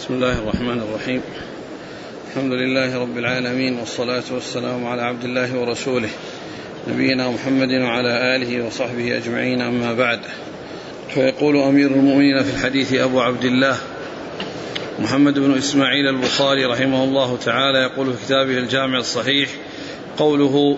بسم الله الرحمن الرحيم. الحمد لله رب العالمين، والصلاة والسلام على عبد الله ورسوله نبينا محمد وعلى آله وصحبه أجمعين، أما بعد. فيقول أمير المؤمنين في الحديث أبو عبد الله محمد بن إسماعيل البخاري رحمه الله تعالى، يقول في كتابه الجامع الصحيح: قوله: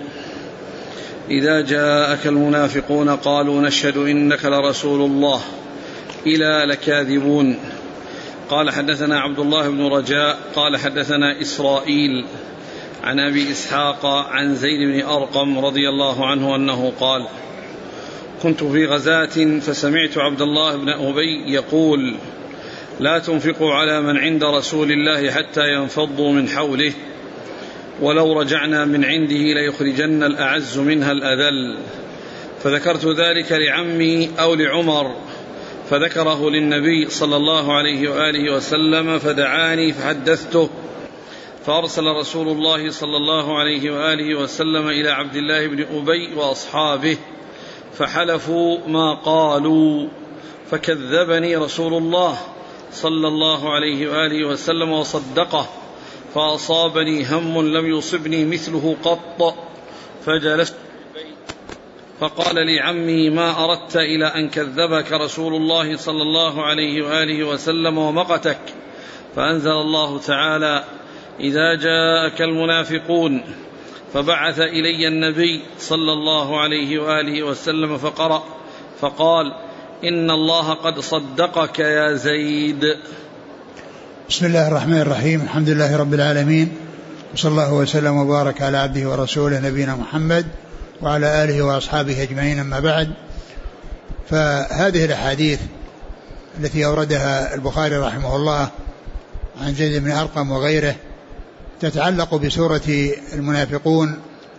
إذا جاءك المنافقون قالوا نشهد إنك لرسول الله إلى لكاذبون. قال: حدثنا عبد الله بن رجاء قال: حدثنا إسرائيل عن أبي إسحاق عن زيد بن أرقم رضي الله عنه أنه قال: كنت في غزاة فسمعت عبد الله بن أبي يقول: لا تنفقوا على من عند رسول الله حتى ينفضوا من حوله، ولو رجعنا من عنده ليخرجن الأعز منها الأذل. فذكرت ذلك لعمي أو لعمر، فذكره للنبي صلى الله عليه وآله وسلم، فدعاني فحدثته، فأرسل رسول الله صلى الله عليه وآله وسلم إلى عبد الله بن أبي وأصحابه فحلفوا ما قالوا، فكذبني رسول الله صلى الله عليه وآله وسلم وصدقه، فأصابني هم لم يصبني مثله قط. فجلست فقال لي عمي: ما أردت إلى أن كذبك رسول الله صلى الله عليه وآله وسلم ومقتك؟ فأنزل الله تعالى: إذا جاءك المنافقون. فبعث إلي النبي صلى الله عليه وآله وسلم فقرأ فقال: إن الله قد صدقك يا زيد. بسم الله الرحمن الرحيم. الحمد لله رب العالمين، وصلى الله وسلم وبارك على عبده ورسوله نبينا محمد وعلى آله وأصحابه أجمعين، أما بعد. فهذه الأحاديث التي أوردها البخاري رحمه الله عن زيد بن أرقم وغيره تتعلق بسورة المنافقون،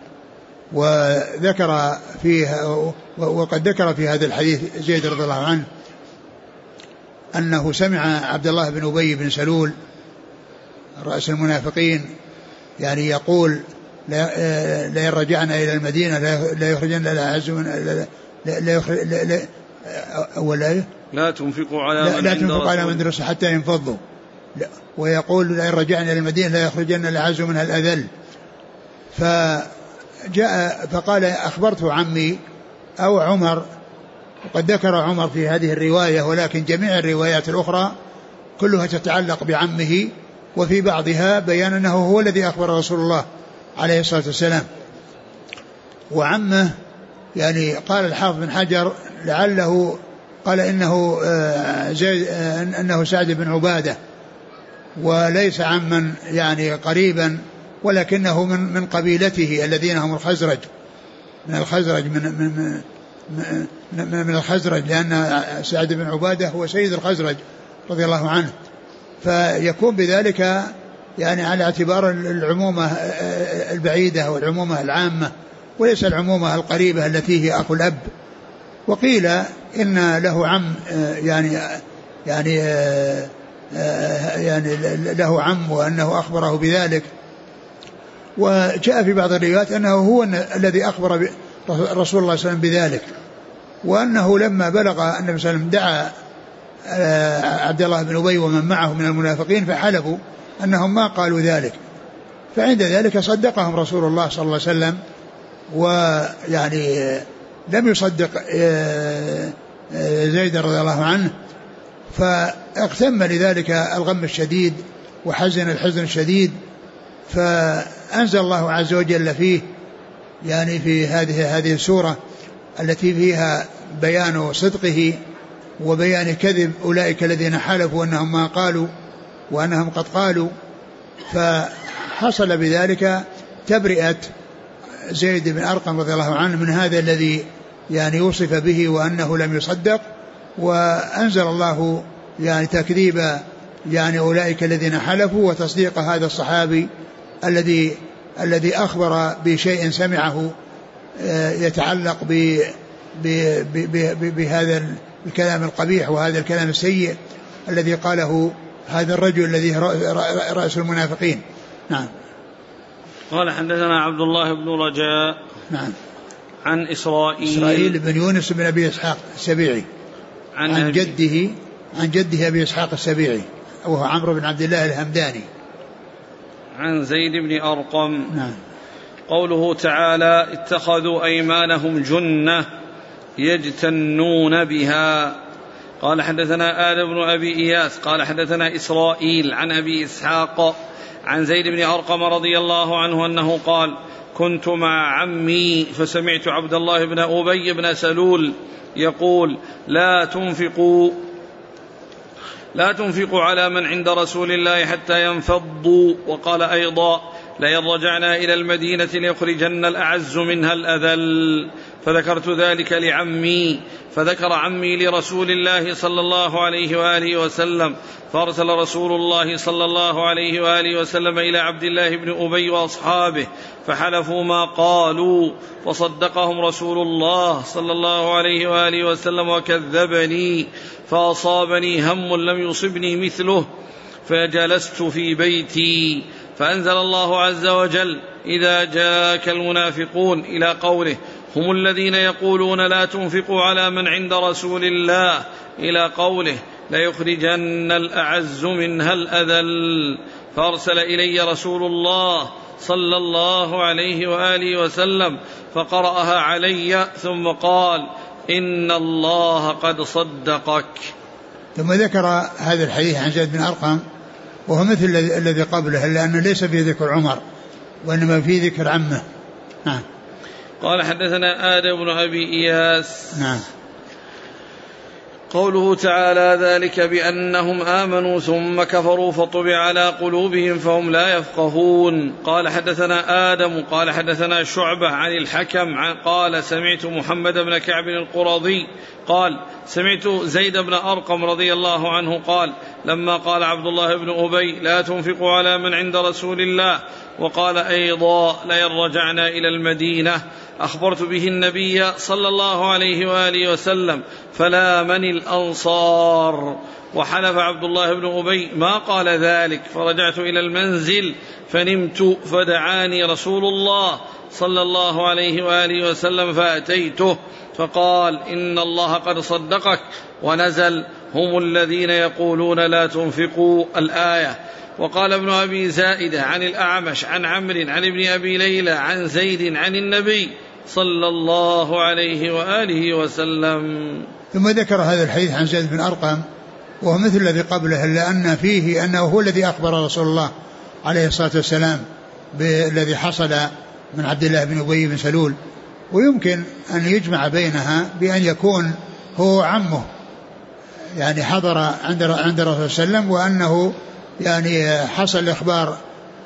وذكر فيها وقد ذكر في هذا الحديث زيد رضي الله عنه أنه سمع عبد الله بن أبي بن سلول رأس المنافقين يعني يقول: لا رجعنا إلى المدينة لا يخرجن الأعز من لا تنفقوا على من درس حتى ينفضوا، ويقول: لا رجعنا إلى المدينة لا يخرجن الأعز منها الأذل. فجاء فقال: أخبرت عمي أو عمر، وقد ذكر عمر في هذه الرواية، ولكن جميع الروايات الأخرى كلها تتعلق بعمه، وفي بعضها بيان أنه هو الذي أخبر رسول الله عليه الصلاة والسلام. وعمه يعني قال الحافظ بن حجر لعله قال إنه سعد بن عبادة، وليس عما يعني قريبا، ولكنه من قبيلته الذين هم الخزرج، من الخزرج، لأن سعد بن عبادة هو سيد الخزرج رضي الله عنه، فيكون بذلك يعني على اعتبار العمومة البعيدة والعمومة العامة، وليس العمومة القريبة التي هي أخو الأب. وقيل إن له عم يعني له عم، وأنه أخبره بذلك. وجاء في بعض الروايات أنه هو الذي أخبر رسول الله صلى الله عليه وسلم بذلك، وأنه لما بلغ النبي صلى الله عليه وسلم دعا عبد الله بن أبي ومن معه من المنافقين فحلفوا أنهم ما قالوا ذلك، فعند ذلك صدقهم رسول الله صلى الله عليه وسلم، ويعني لم يصدق زيد رضي الله عنه، فاغتم لذلك الغم الشديد وحزن الحزن الشديد، فأنزل الله عز وجل فيه يعني في هذه السورة التي فيها بيان صدقه وبيان كذب أولئك الذين حلفوا أنهم ما قالوا وأنهم قد قالوا. فحصل بذلك تبرئة زيد بن أرقم رضي الله عنه من هذا الذي يعني وصف به وأنه لم يصدق، وأنزل الله يعني تكذيب يعني أولئك الذين حلفوا وتصديق هذا الصحابي الذي أخبر بشيء سمعه يتعلق بهذا الكلام القبيح وهذا الكلام السيء الذي قاله هذا الرجل الذي رأس المنافقين. نعم. قال: حدثنا عبد الله بن رجاء. نعم. عن إسرائيل بن يونس بن أبي إسحاق السبيعي عن جده أبي إسحاق السبيعي وهو عمرو بن عبد الله الهمداني. عن زيد بن أرقم. نعم. قوله تعالى اتخذوا أيمانهم جنة يجتنون بها. قال حدثنا آدم بن أبي إياس قال حدثنا إسرائيل عن أبي إسحاق عن زيد بن أرقم رضي الله عنه أنه قال كنت مع عمي فسمعت عبد الله بن أبي بن سلول يقول لا تنفقوا على من عند رسول الله حتى ينفضوا. وقال أيضا لئن رجعنا إلى المدينة ليخرجن الأعز منها الأذل. فذكرت ذلك لعمي فذكر عمي لرسول الله صلى الله عليه وآله وسلم فأرسل رسول الله صلى الله عليه وآله وسلم إلى عبد الله بن أبي وأصحابه فحلفوا ما قالوا فصدقهم رسول الله صلى الله عليه وآله وسلم وكذبني فأصابني هم لم يصبني مثله فجلست في بيتي فأنزل الله عز وجل إذا جاءك المنافقون إلى قوله هم الذين يقولون لا تنفقوا على من عند رسول الله إلى قوله ليخرجن الأعز منها الأذل. فأرسل إلي رسول الله صلى الله عليه وآله وسلم فقرأها علي ثم قال إن الله قد صدقك. ثم ذكر هذا الحديث عن زيد بن أرقم وهو مثل الذي قبله لأنه ليس فيه ذكر عمر وإنما فيه ذكر عمه. نعم. قال حدثنا آدم بن أبي إياس. نعم. قوله تعالى ذلك بأنهم آمنوا ثم كفروا فطبع على قلوبهم فهم لا يفقهون. قال حدثنا آدم قال حدثنا شعبة عن الحكم قال سمعت محمد بن كعب القرظي قال سمعت زيد بن أرقم رضي الله عنه قال لما قال عبد الله بن أبي لا تنفقوا على من عند رسول الله وقال أيضا لئن رجعنا إلى المدينة أخبرت به النبي صلى الله عليه وآله وسلم فلامني الأنصار. وحلف عبد الله بن أبي ما قال ذلك فرجعت إلى المنزل فنمت فدعاني رسول الله صلى الله عليه وآله وسلم فأتيته فقال إن الله قد صدقك ونزل هم الذين يقولون لا تنفقوا الآية. وقال ابن أبي زائدة عن الأعمش عن عمرو عن ابن أبي ليلى عن زيد عن النبي صلى الله عليه وآله وسلم. ثم ذكر هذا الحديث عن زيد بن أرقم وهو مثل الذي قبله إلا أن فيه أنه هو الذي أخبر رسول الله عليه الصلاة والسلام بالذي حصل من عبد الله بن أبي بن سلول ويمكن أن يجمع بينها بأن يكون هو عمه يعني حضر عند الرسول صلى الله عليه وسلم وأنه يعني حصل الإخبار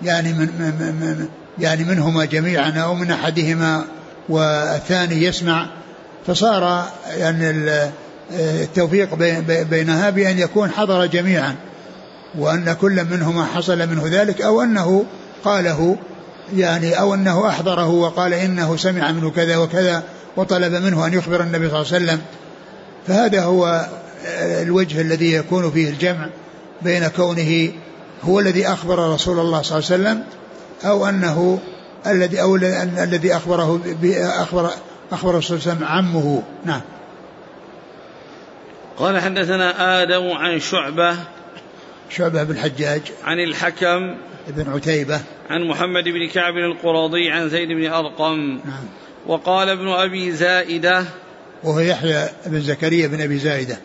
يعني منهما جميعا أو من أحدهما والثاني يسمع فصار يعني التوفيق بينها بأن يكون حضر جميعا وأن كل منهما حصل منه ذلك أو أنه قاله يعني أو أنه أحضره وقال إنه سمع منه كذا وكذا وطلب منه أن يخبر النبي صلى الله عليه وسلم. فهذا هو الوجه الذي يكون فيه الجمع بين كونه هو الذي أخبر رسول الله صلى الله عليه وسلم أو أنه الذي أخبره أخبر رسول الله صلى الله عليه وسلم عمه. نعم. قال حدثنا آدم عن شعبة بن الحجاج عن الحكم ابن عتيبة عن محمد بن كعب القرظي عن زيد بن أرقم. نعم. وقال ابن أبي زائدة وهو يحيى بن زكريا بن أبي زائدة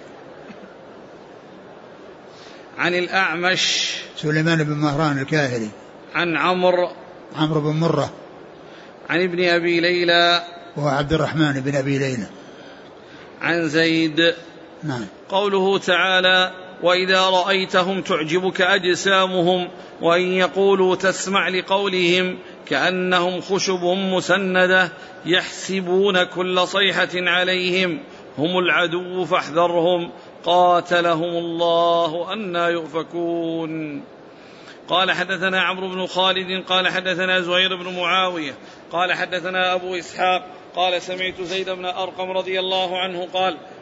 عن الأعمش سليمان بن مهران الكاهلي عن عمرو بن مرة عن ابن أبي ليلى وهو عبد الرحمن بن أبي ليلى عن زيد. نعم. قوله تعالى وإذا رأيتهم تعجبك أجسامهم وإن يقولوا تسمع لقولهم كأنهم خشب مسندة يحسبون كل صيحة عليهم هم العدو فاحذرهم قاتلهم الله أنى يؤفكون. قال حدثنا عمرو بن خالد قال حدثنا زهير بن معاوية قال حدثنا أبو إسحاق قال سمعت زيد بن أرقم رضي الله عنه قال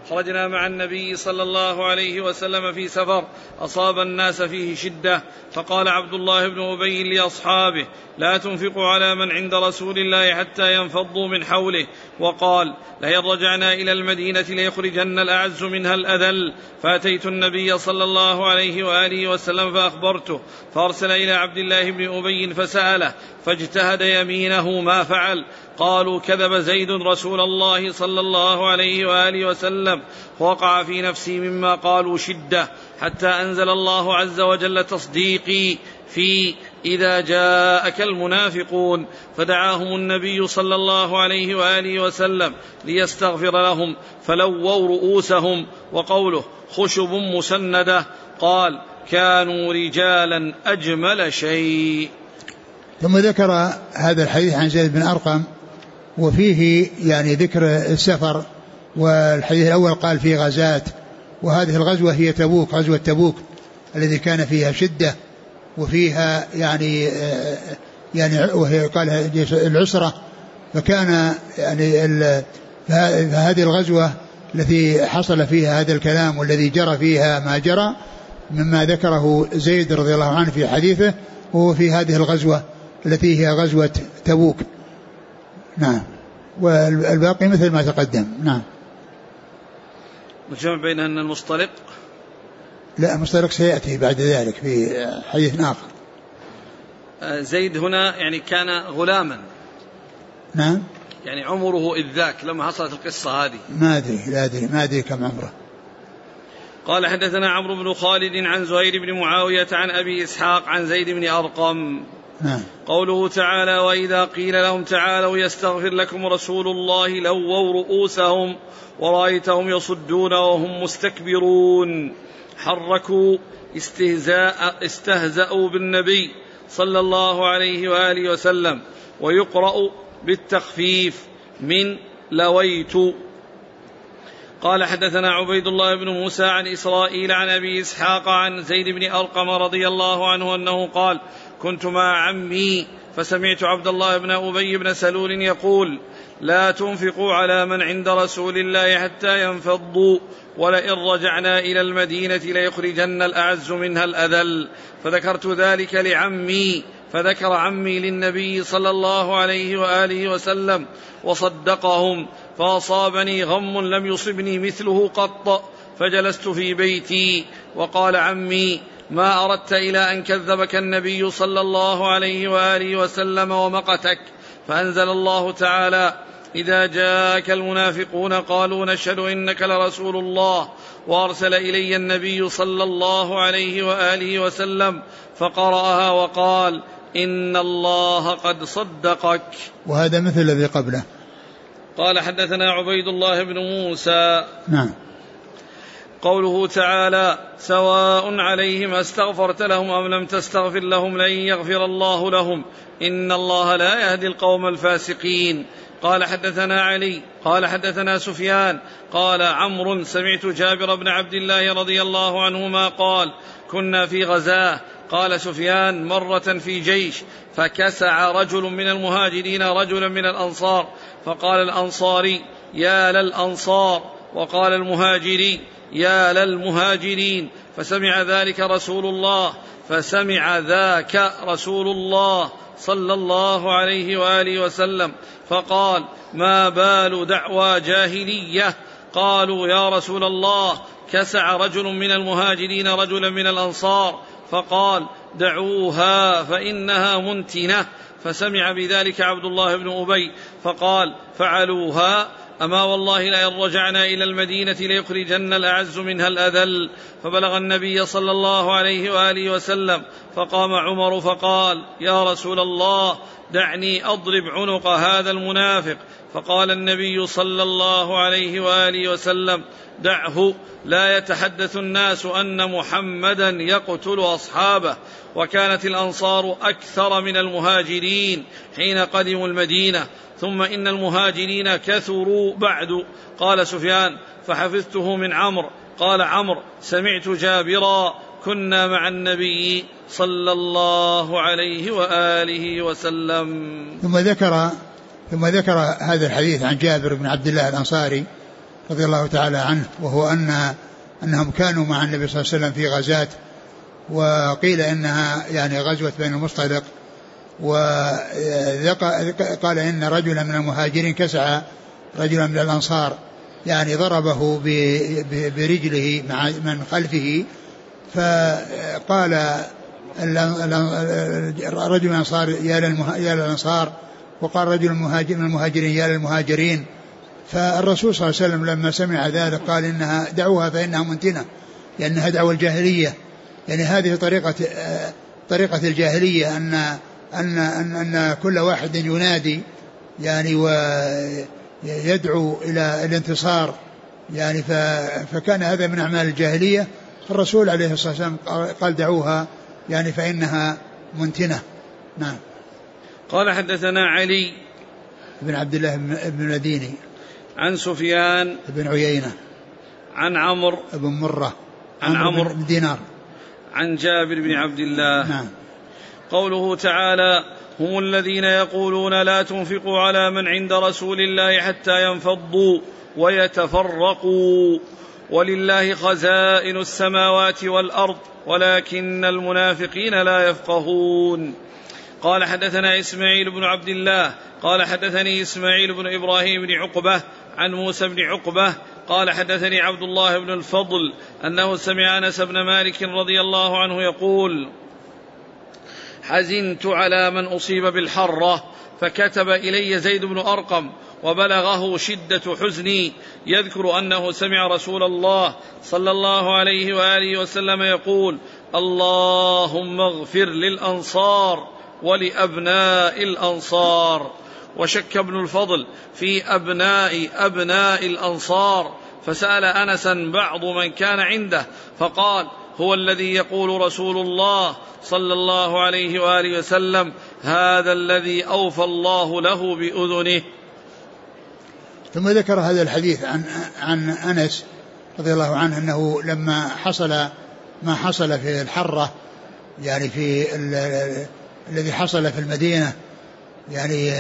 خرجنا مع النبي صلى الله عليه وسلم في سفر أصاب الناس فيه شدة، فقال عبد الله بن أبي لأصحابه: لا تنفقوا على من عند رسول الله حتى ينفضوا من حوله، وقال: لئن رجعنا إلى المدينة ليخرجن الأعز منها الأذل. فأتيت النبي صلى الله عليه وآله وسلم فأخبرته، فأرسل إلى عبد الله بن أبي فسأله، فاجتهد يمينه ما فعل. قالوا: كذب زيد رسول الله صلى الله عليه وآله وسلم، ووقع في نفسي مما قالوا شدة، حتى أنزل الله عز وجل تصديقي في إذا جاءك المنافقون. فدعاهم النبي صلى الله عليه وآله وسلم ليستغفر لهم، فلووا رؤوسهم. وقوله خشب مسندة، قال: كانوا رجالا أجمل شيء. ثم ذكر هذا الحديث عن زيد بن أرقم، وفيه يعني ذكر السفر. والحديث الأول قال في غزات، وهذه الغزوة هي تبوك، غزوة تبوك الذي كان فيها شدة وفيها يعني وهي قال العسرة. فكان يعني فهذه الغزوة التي حصل فيها هذا الكلام والذي جرى فيها ما جرى مما ذكره زيد رضي الله عنه في حديثه، وهو في هذه الغزوة التي هي غزوة تبوك. نعم. والباقي مثل ما تقدم. نعم. الجمع بين أن المصطلق، لا، المصطلق سيأتي بعد ذلك في حديث آخر. زيد هنا يعني كان غلاما. نعم. يعني عمره إذ ذاك لما حصلت القصة هذه ما أدري كم عمره. قال: حدثنا عمرو بن خالد عن زهير بن معاوية عن أبي إسحاق عن زيد بن أرقم. نعم. قوله تعالى: وإذا قيل لهم تعالوا يستغفر لكم رسول الله لووا رؤوسهم ورأيتهم يصدون وهم مستكبرون. حركوا استهزأوا بالنبي صلى الله عليه وآله وسلم، ويقرأ بالتخفيف من لويت. قال: حدثنا عبيد الله بن موسى عن إسرائيل عن أبي إسحاق عن زيد بن أرقم رضي الله عنه أنه قال: كنت مع عمي فسمعت عبد الله بن أبي بن سلول يقول: لا تنفقوا على من عند رسول الله حتى ينفضوا، ولئن رجعنا إلى المدينة ليخرجن الأعز منها الأذل. فذكرت ذلك لعمي، فذكر عمي للنبي صلى الله عليه وآله وسلم وصدقهم، فأصابني غم لم يصبني مثله قط، فجلست في بيتي. وقال عمي: ما أردت إلى أن كذبك النبي صلى الله عليه وآله وسلم ومقتك. فأنزل الله تعالى: إذا جاءك المنافقون قالوا نشهد إنك لرسول الله. وأرسل إلي النبي صلى الله عليه وآله وسلم فقرأها وقال: إن الله قد صدقك. وهذا مثل الذي قبله. قال: حدثنا عبيد الله بن موسى. نعم. قوله تعالى: سواء عليهم استغفرت لهم أم لم تستغفر لهم لن يغفر الله لهم إن الله لا يهدي القوم الفاسقين. قال: حدثنا علي قال: حدثنا سفيان قال: عمرو سمعت جابر بن عبد الله رضي الله عنهما قال: كنا في غزاة. قال سفيان: مرة في جيش، فكسع رجل من المهاجرين رجلا من الأنصار، فقال الأنصاري: يا للأنصار، وقال المهاجري: يا للمهاجرين. فسمع ذاك رسول الله صلى الله عليه وآله وسلم، فقال: ما بال دعوى جاهلية؟ قالوا: يا رسول الله، كسع رجل من المهاجرين رجلا من الأنصار. فقال: دعوها فإنها منتنة. فسمع بذلك عبد الله بن أبي فقال: فعلوها؟ أما والله لئن رجعنا إلى المدينة ليخرجن الأعز منها الأذل. فبلغ النبي صلى الله عليه وآله وسلم، فقام عمر فقال: يا رسول الله، دعني أضرب عنق هذا المنافق. فقال النبي صلى الله عليه وآله وسلم: دعه، لا يتحدث الناس أن محمدا يقتل أصحابه. وكانت الأنصار أكثر من المهاجرين حين قدموا المدينة، ثم إن المهاجرين كثروا بعد. قال سفيان: فحفظته من عمرو. قال عمرو: سمعت جابرا: كنا مع النبي صلى الله عليه وآله وسلم. ثم ذكر هذا الحديث عن جابر بن عبد الله الأنصاري رضي الله تعالى عنه، وهو أنهم كانوا مع النبي صلى الله عليه وسلم في غزاة، وقيل إنها يعني غزوة بني المصطلق، وقال إن رجلا من المهاجرين كسع رجلا من الأنصار، يعني ضربه برجله من خلفه، فقال رجل من الأنصار يا للأنصار، وقال رجل من المهاجرين يا للمهاجرين. فالرسول صلى الله عليه وسلم لما سمع ذلك قال إنها دعوها فإنها منتنة، لأنها دعوة الجاهلية، يعني هذه طريقة الجاهلية، أن كل واحد ينادي يعني ويدعو إلى الانتصار، يعني فكان هذا من أعمال الجاهلية. الرسول عليه الصلاة والسلام قال دعوها يعني فإنها منتنة. نعم. قال حدثنا علي بن عبد الله بن المديني عن سفيان بن عيينة عن عمرو بن مرة عن عمرو بن دينار عن جابر بن عبد الله. نعم. قوله تعالى هم الذين يقولون لا تنفقوا على من عند رسول الله حتى ينفضوا ويتفرقوا ولله خزائن السماوات والأرض ولكن المنافقين لا يفقهون. قال حدثنا إسماعيل بن عبد الله قال حدثني إسماعيل بن إبراهيم بن عقبة عن موسى بن عقبة قال حدثني عبد الله بن الفضل أنه سمع أنس بن مالك رضي الله عنه يقول حزنت على من أصيب بالحرة فكتب إلي زيد بن أرقم وبلغه شدة حزني يذكر أنه سمع رسول الله صلى الله عليه وآله وسلم يقول اللهم اغفر للأنصار ولأبناء الأنصار. وشك ابن الفضل في أبناء الأنصار فسأل أنسا بعض من كان عنده فقال هو الذي يقول رسول الله صلى الله عليه وآله وسلم هذا الذي أوفى الله له بأذنه. ثم ذكر هذا الحديث عن أنس رضي الله عنه أنه لما حصل ما حصل في الحرة، يعني في الذي حصل في المدينة، يعني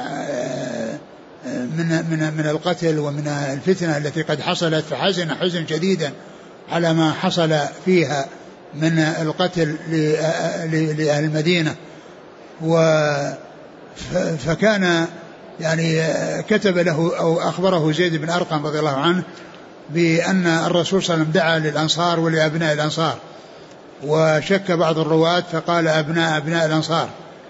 من القتل ومن الفتنة التي قد حصلت، فحزن حزن شديدا على ما حصل فيها من القتل لأهل المدينة. فكان يعني كتب له أو أخبره زيد بن أرقم رضي الله عنه بأن الرسول صلى الله عليه وسلم دعا للأنصار ولأبناء الأنصار، وشك بعض الرواة فقال أبناء الأنصار.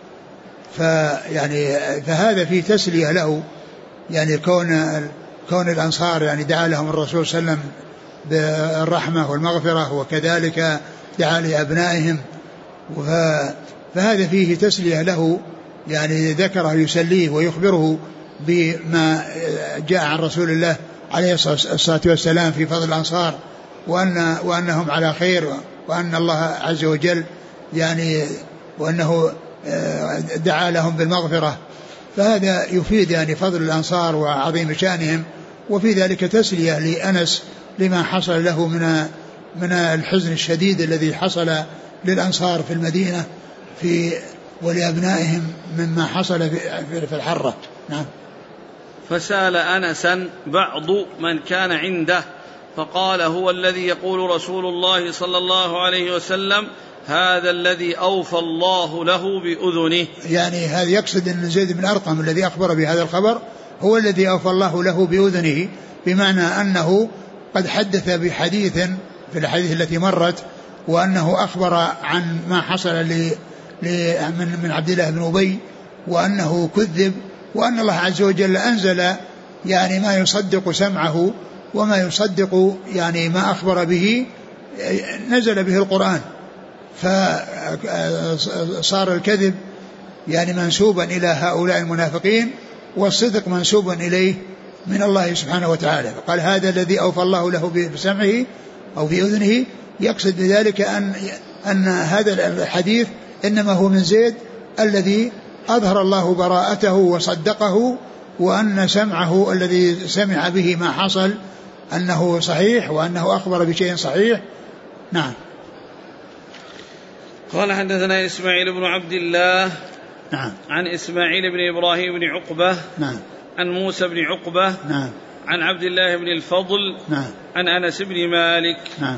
فهذا فيه تسلية له، يعني كون الأنصار يعني دعا لهم الرسول صلى الله عليه وسلم بالرحمة والمغفرة، وكذلك دعا لأبنائهم، فهذا فيه تسلية له، يعني ذكره يسليه ويخبره بما جاء عن رسول الله عليه الصلاة والسلام في فضل الأنصار، وأنهم على خير، وأن الله عز وجل يعني وأنه دعا لهم بالمغفرة. فهذا يفيد يعني فضل الأنصار وعظيم شأنهم، وفي ذلك تسلية لأنس لما حصل له من الحزن الشديد الذي حصل للأنصار في المدينة ولأبنائهم مما حصل في الحرة. نعم. فسأل أنسا بعض من كان عنده فقال هو الذي يقول رسول الله صلى الله عليه وسلم هذا الذي أوفى الله له بأذنه. يعني هذا يقصد أن زيد بن أرقم الذي أخبر بهذا الخبر هو الذي أوفى الله له بأذنه، بمعنى أنه قد حدث بحديث في الحديث التي مرت، وأنه أخبر عن ما حصل من عبد الله بن أبي، وأنه كذب، وأن الله عز وجل أنزل يعني ما يصدق سمعه وما يصدق يعني ما أخبر به، نزل به القرآن، فصار الكذب يعني منسوبا إلى هؤلاء المنافقين، والصدق منسوبا إليه من الله سبحانه وتعالى. فقال هذا الذي أوفى الله له بسمعه أو بأذنه، يقصد بذلك أن هذا الحديث إنما هو من زيد الذي أظهر الله براءته وصدقه، وأن سمعه الذي سمع به ما حصل أنه صحيح، وأنه أخبر بشيء صحيح. نعم. قال حدثنا إسماعيل بن عبد الله نعم. عن إسماعيل بن إبراهيم بن عقبة نعم. عن موسى بن عقبة نعم. عن عبد الله بن الفضل نعم. عن أنس بن مالك نعم.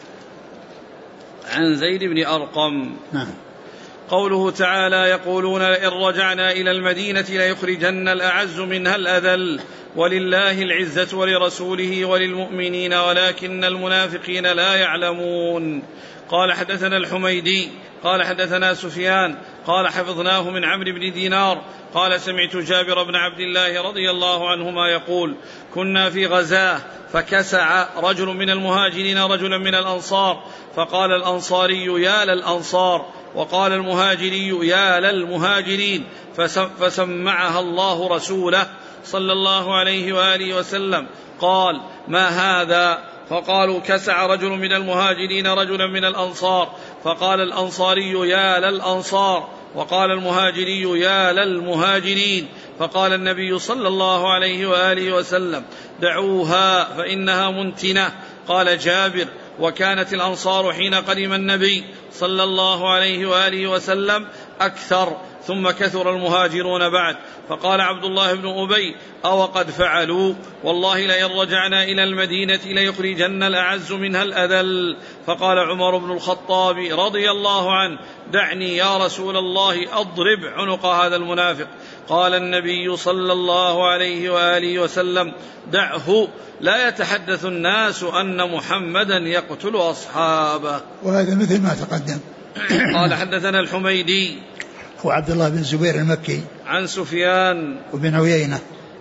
عن زيد بن أرقم. نعم. قوله تعالى يقولون إن رجعنا إلى المدينة ليخرجن الأعز منها الأذل ولله العزة ولرسوله وللمؤمنين ولكن المنافقين لا يعلمون. قال حدثنا الحميدي قال حدثنا سفيان قال حفظناه من عمرو بن دينار قال سمعت جابر بن عبد الله رضي الله عنهما يقول كنا في غزاة فكسع رجل من المهاجرين رجلا من الأنصار فقال الأنصاري يا للأنصار وقال المهاجري يا للمهاجرين فسمعها الله رسوله صلى الله عليه وآله وسلم قال ما هذا؟ فقالوا كسع رجل من المهاجرين رجلا من الأنصار فقال الأنصاري يا للأنصار وقال المهاجري يا للمهاجرين فقال النبي صلى الله عليه وآله وسلم دعوها فإنها منتنة. قال جابر وكانت الأنصار حين قدم النبي صلى الله عليه وآله وسلم أكثر ثم كثر المهاجرون بعد. فقال عبد الله بن أبي أو قد فعلوا والله لئن رجعنا إلى المدينة ليخرجن الأعز منها الأذل. فقال عمر بن الخطاب رضي الله عنه دعني يا رسول الله أضرب عنق هذا المنافق. قال النبي صلى الله عليه وآله وسلم دعه لا يتحدث الناس أن محمدا يقتل أصحابه. وهذا مثل ما تقدم. قال حدثنا الحميدي هو عبد الله بن زبير المكي عن سفيان وبن عيينة.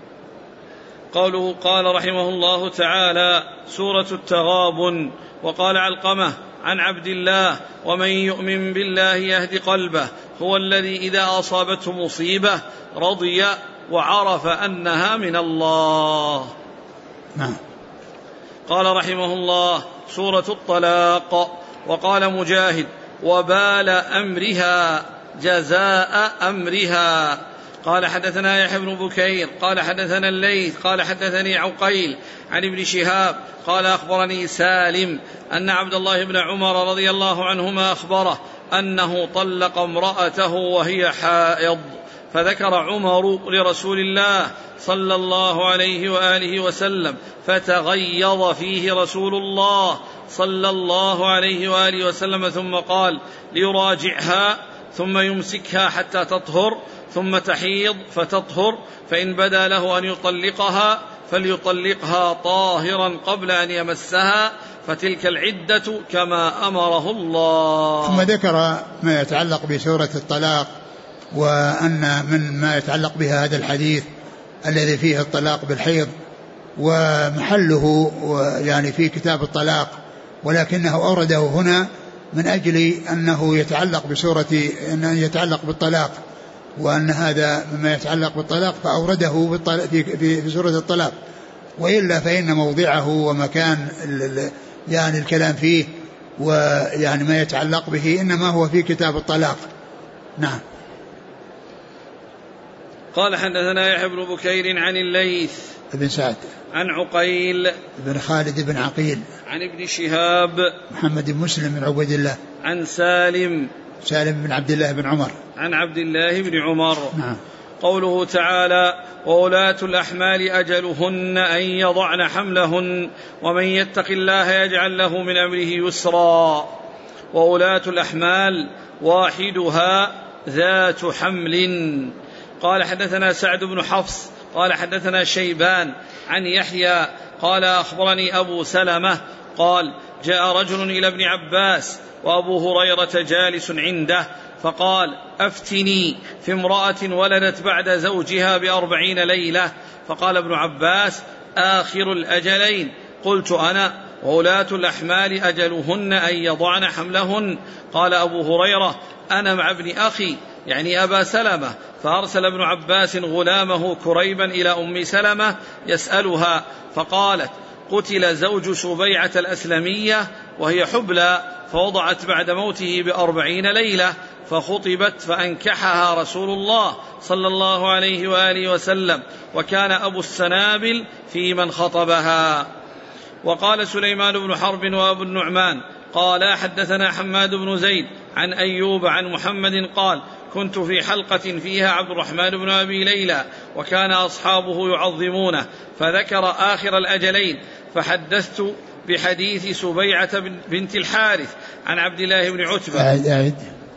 قوله قال رحمه الله تعالى سورة التغابن. وقال علقمة عن عبد الله ومن يؤمن بالله يهد قلبه هو الذي إذا أصابته مصيبة رضي وعرف أنها من الله. نعم. قال رحمه الله سورة الطلاق. وقال مجاهد وبال أمرها جزاء أمرها. قال حدثنا يحيى بن بكير قال حدثنا الليث قال حدثني عقيل عن ابن شهاب قال أخبرني سالم أن عبد الله بن عمر رضي الله عنهما أخبره أنه طلق امرأته وهي حائض فذكر عمر لرسول الله صلى الله عليه وآله وسلم فتغيظ فيه رسول الله صلى الله عليه وآله وسلم ثم قال ليراجعها ثم يمسكها حتى تطهر ثم تحيض فتطهر فإن بدا له أن يطلقها فليطلقها طاهرا قبل أن يمسها فتلك العدة كما أمره الله. ثم ذكر ما يتعلق بسورة الطلاق وأن من ما يتعلق بها هذا الحديث الذي فيه الطلاق بالحيض ومحله يعني في كتاب الطلاق ولكنه أورده هنا من أجل أنه يتعلق بسورة أنه يتعلق بالطلاق وأن هذا مما يتعلق بالطلاق فأورده في سورة الطلاق وإلا فإن موضعه ومكان يعني الكلام فيه ويعني ما يتعلق به إنما هو في كتاب الطلاق. نعم. قال حدثنا يحيى بن بكير عن الليث بن سعد عن عقيل بن خالد بن عقيل عن ابن شهاب محمد بن مسلم بن عبيد الله عن سالم بن عبد الله بن عمر عن عبد الله بن عمر. نعم. قوله تعالى وولاة الأحمال أجلهن أن يضعن حملهن ومن يتق الله يجعل له من أمره يسرا. وولاة الأحمال واحدها ذات حمل. قال حدثنا سعد بن حفص قال حدثنا شيبان عن يحيى قال أخبرني أبو سلمة قال جاء رجل إلى ابن عباس وأبو هريرة جالس عنده فقال أفتني في امرأة ولدت بعد زوجها ب40 ليلة. فقال ابن عباس آخر الأجلين. قلت أنا وولاة الأحمال أجلهن أن يضعن حملهن. قال أبو هريرة أنا مع ابن أخي يعني أبا سلمة. فأرسل ابن عباس غلامه كريبا إلى أم سلمة يسألها فقالت قتل زوج سبيعة الأسلمية وهي حبلى فوضعت بعد موته ب40 ليلة فخطبت فأنكحها رسول الله صلى الله عليه وآله وسلم وكان أبو السنابل في من خطبها. وقال سليمان بن حرب وأبو النعمان قال حدثنا حماد بن زيد عن أيوب عن محمد قال كنت في حلقة فيها عبد الرحمن بن أبي ليلى وكان أصحابه يعظمونه فذكر آخر الأجلين فحدثت بحديث سبيعة بنت الحارث عن عبد الله بن عتبة.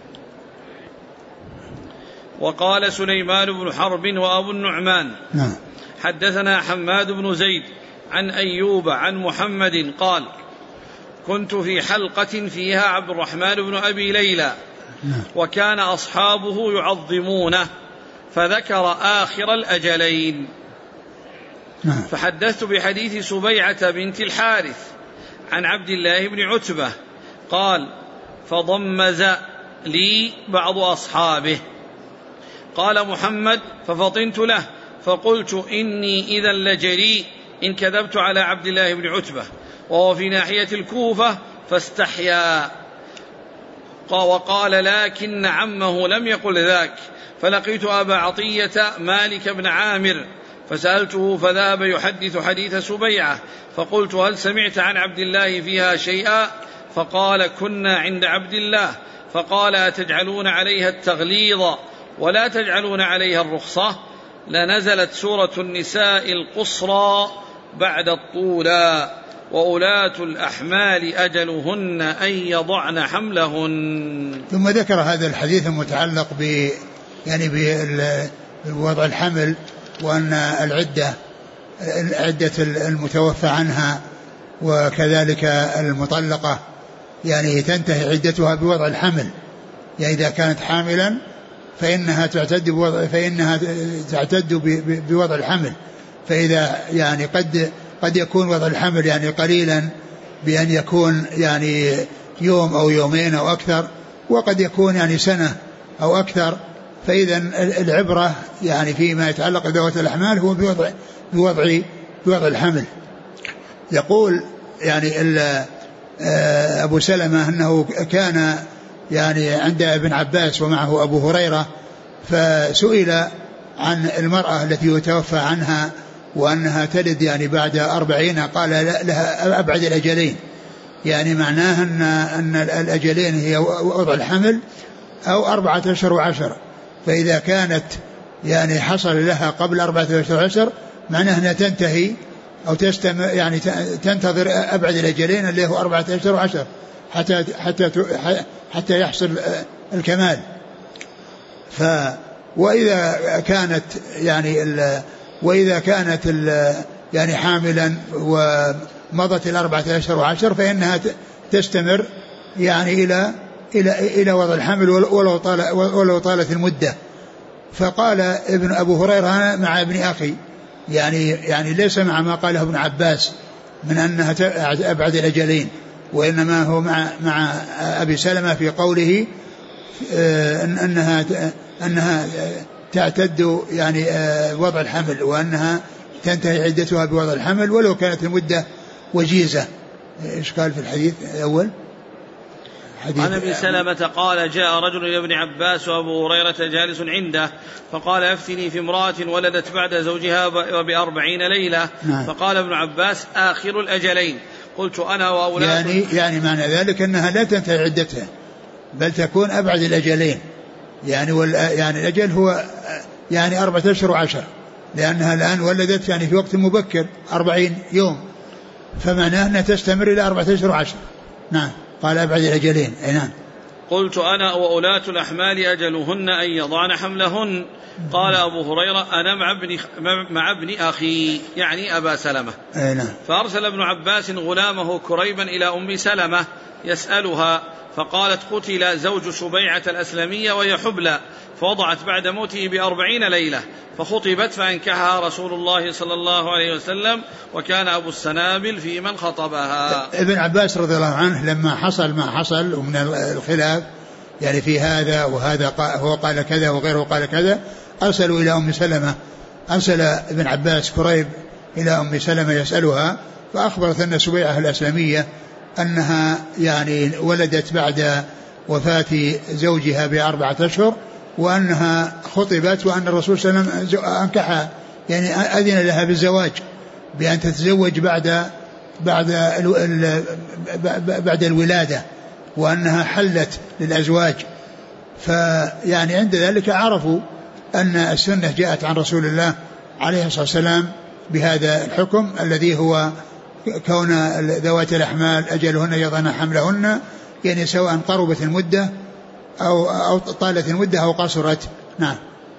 وقال سليمان بن حرب وأبو النعمان حدثنا حماد بن زيد عن أيوب عن محمد قال كنت في حلقة فيها عبد الرحمن بن أبي ليلى وكان أصحابه يعظمونه فذكر آخر الأجلين فحدثت بحديث سبيعة بنت الحارث عن عبد الله بن عتبة قال فضمز لي بعض أصحابه. قال محمد ففطنت له فقلت إني إذا لجريء إن كذبت على عبد الله بن عتبة وهو في ناحية الكوفة فاستحيا. وقال لكن عمه لم يقل ذاك. فلقيت أبا عطية مالك بن عامر فسألته فذهب يحدث حديث سبيعة فقلت هل سمعت عن عبد الله فيها شيئا؟ فقال كنا عند عبد الله. فقال أتجعلون عليها التغليظ ولا تجعلون عليها الرخصة؟ لنزلت سورة النساء القصرى بعد الطولى وأولاة الأحمال أجلهن أن يضعن حملهن. ثم ذكر هذا الحديث المتعلق بوضع الحمل وأن العدة المتوفى عنها وكذلك المطلقة يعني تنتهي عدتها بوضع الحمل. يعني إذا كانت حاملا فإنها تعتد بوضع الحمل. فإذا يعني قد يكون وضع الحمل يعني قليلا بأن يكون يعني يوم أو يومين أو أكثر وقد يكون يعني سنة أو أكثر. فإذا العبرة يعني فيما يتعلق بذوات الأحمال هو بوضع الحمل. يقول يعني أبو سلمة أنه كان يعني عند ابن عباس ومعه أبو هريرة فسئل عن المرأة التي يتوفى عنها وأنها تلد يعني بعد 40 قال لها أبعد الأجلين. يعني معناه أن الأجلين هي وضع الحمل أو 4 أشهر و10. فإذا كانت يعني حصل لها قبل 4 أشهر و10 معناه أنها تنتهي أو يعني تنتظر أبعد الأجلين اللي هو 4 أشهر و10 حتى يحصل الكمال. وإذا كانت يعني حاملا ومضت 4 أشهر و10 فإنها تستمر يعني إلى وضع الحمل ولو طالت المدة. فقال أبو هريرة مع ابن أخي يعني ليس مع ما قاله ابن عباس من أنها أبعد الأجلين وإنما هو مع أبي سلمة في قوله أنها تعتد يعني وضع الحمل وأنها تنتهي عدتها بوضع الحمل ولو كانت المدة وجيزة. إيش قال في الحديث الأول؟ عن أبي سلمة قال جاء رجل إلى ابن عباس وأبو هريرة جالس عنده فقال أفتني في امرأة ولدت بعد زوجها ب40 ليلة. فقال ابن عباس آخر الأجلين. قلت أنا وأولاد يعني معنى ذلك أنها لا تنتهي عدتها بل تكون أبعد الأجلين. يعني الأجل هو يعني 4 أشهر و10 لأنها الآن ولدت يعني في وقت مبكر 40 يوم فمعناه أنها تستمر إلى 4 أشهر و10. نعم قال أبعد الأجلين. نعم. قلت أنا وأولاة الأحمال أجلهن أن يضعن حملهن. قال أبو هريرة أنا مع ابن أخي يعني أبا سلمة. نعم. فأرسل ابن عباس غلامه كريبا إلى أم سلمة يسألها فقالت قتل زوج سبيعة الأسلمية وهي حبلى فوضعت بعد موته ب40 ليلة فخطبت فأنكحها رسول الله صلى الله عليه وسلم وكان أبو السنابل في من خطبها. ابن عباس رضي الله عنه لما حصل ما حصل ومن الخلاف يعني في هذا وهذا هو قال كذا وغيره قال كذا أرسلوا إلى أم سلمة. أرسل ابن عباس كريب إلى أم سلمة يسألها فأخبرت أن سبيعة الأسلمية أنها يعني ولدت بعد وفاة زوجها ب4 أشهر وأنها خطبت وأن الرسول صلى الله عليه وسلم أنكحها يعني أذن لها بالزواج بأن تتزوج بعد الولادة وأنها حلت للأزواج. فيعني عند ذلك عرفوا أن السنة جاءت عن رسول الله عليه الصلاة والسلام بهذا الحكم الذي هو كون ذوات الأحمال أجلهن يضعن حملهن، يعني سواء قربت المدة أو طالت المدة أو قصرت. نعم.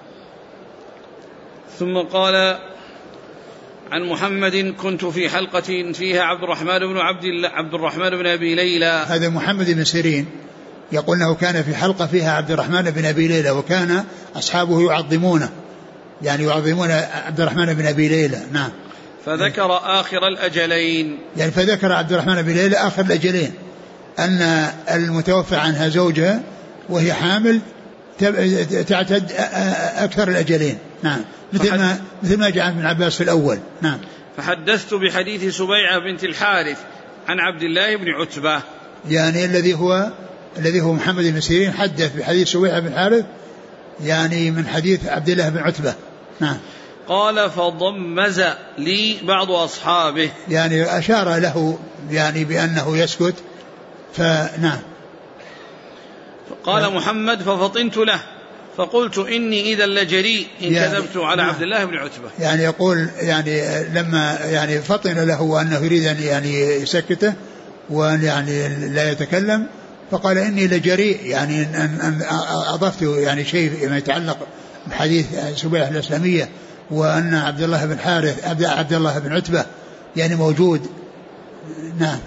ثم قال عن محمد: كنت في حلقة فيها عبد الرحمن بن أبي ليلى. هذا محمد بن سيرين يقول أنه كان في حلقة فيها عبد الرحمن بن أبي ليلى، وكان أصحابه يعظمونه، يعني يعظمون عبد الرحمن بن أبي ليلى. نعم. فذكر آخر الأجلين، يعني فذكر عبد الرحمن بن ليلى آخر الأجلين، أن المتوفى عنها زوجها وهي حامل تعتد أكثر الأجلين. نعم. مثل ما جاء عن ابن عباس في الأول. نعم. فحدثت بحديث سبيعة بنت الحارث عن عبد الله بن عتبة، يعني الذي هو محمد بن سيرين حدث بحديث سبيعة بن الحارث، يعني من حديث عبد الله بن عتبة. نعم. قال: فضمز لي بعض أصحابه، يعني أشار له يعني بأنه يسكت. فنعم. قال محمد: ففطنت له فقلت إني إذا لجريء إن كذبت على عبد الله بن عتبة. يعني يقول يعني لما يعني فطن له وأنه يريد أن يعني يسكته وأن يعني لا يتكلم، فقال إني لجريء، يعني أن أضفت يعني شيء ما يتعلق بحديث سبيعة الإسلامية، وأن عبد الله بن عتبة يعني موجود. نعم.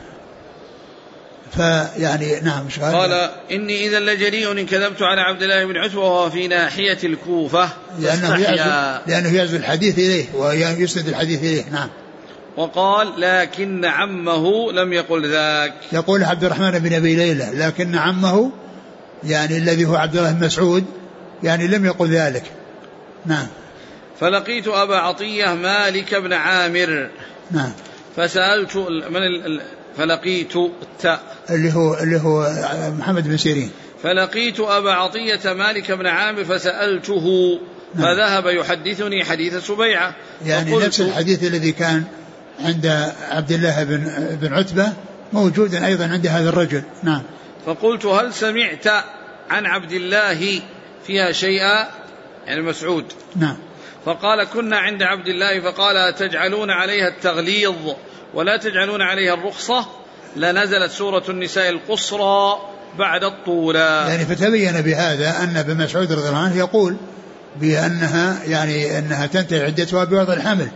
فيعني نعم. قال: إني إذا لجريء إن كذبت على عبد الله بن عتبة وهو في ناحية الكوفة، لأنه يعزو الحديث إليه ويسند الحديث إليه. نعم. وقال: لكن عمه لم يقل ذاك. يقول عبد الرحمن بن أبي ليلى: لكن عمه يعني الذي هو عبد الله بن مسعود يعني لم يقل ذلك. نعم. فلقيت أبا عطية مالك بن عامر. نعم. فسألت فلقيت التاء اللي هو محمد بن سيرين. فلقيت أبا عطية مالك بن عامر فسألته. نعم. فذهب يحدثني حديث سبيعة، يعني نفس الحديث الذي كان عند عبد الله بن عتبة موجودا أيضا عند هذا الرجل. نعم. فقلت: هل سمعت عن عبد الله فيها شيئا، يعني مسعود؟ نعم. فقال: كنا عند عبد الله فقال: تجعلون عليها التغليظ ولا تجعلون عليها الرخصة، لنزلت سورة النساء القصرى بعد الطولى. يعني فتبين بهذا أن ابن مسعود رضي الله عنه يقول بأنها يعني أنها تنتهي عدتها بوضع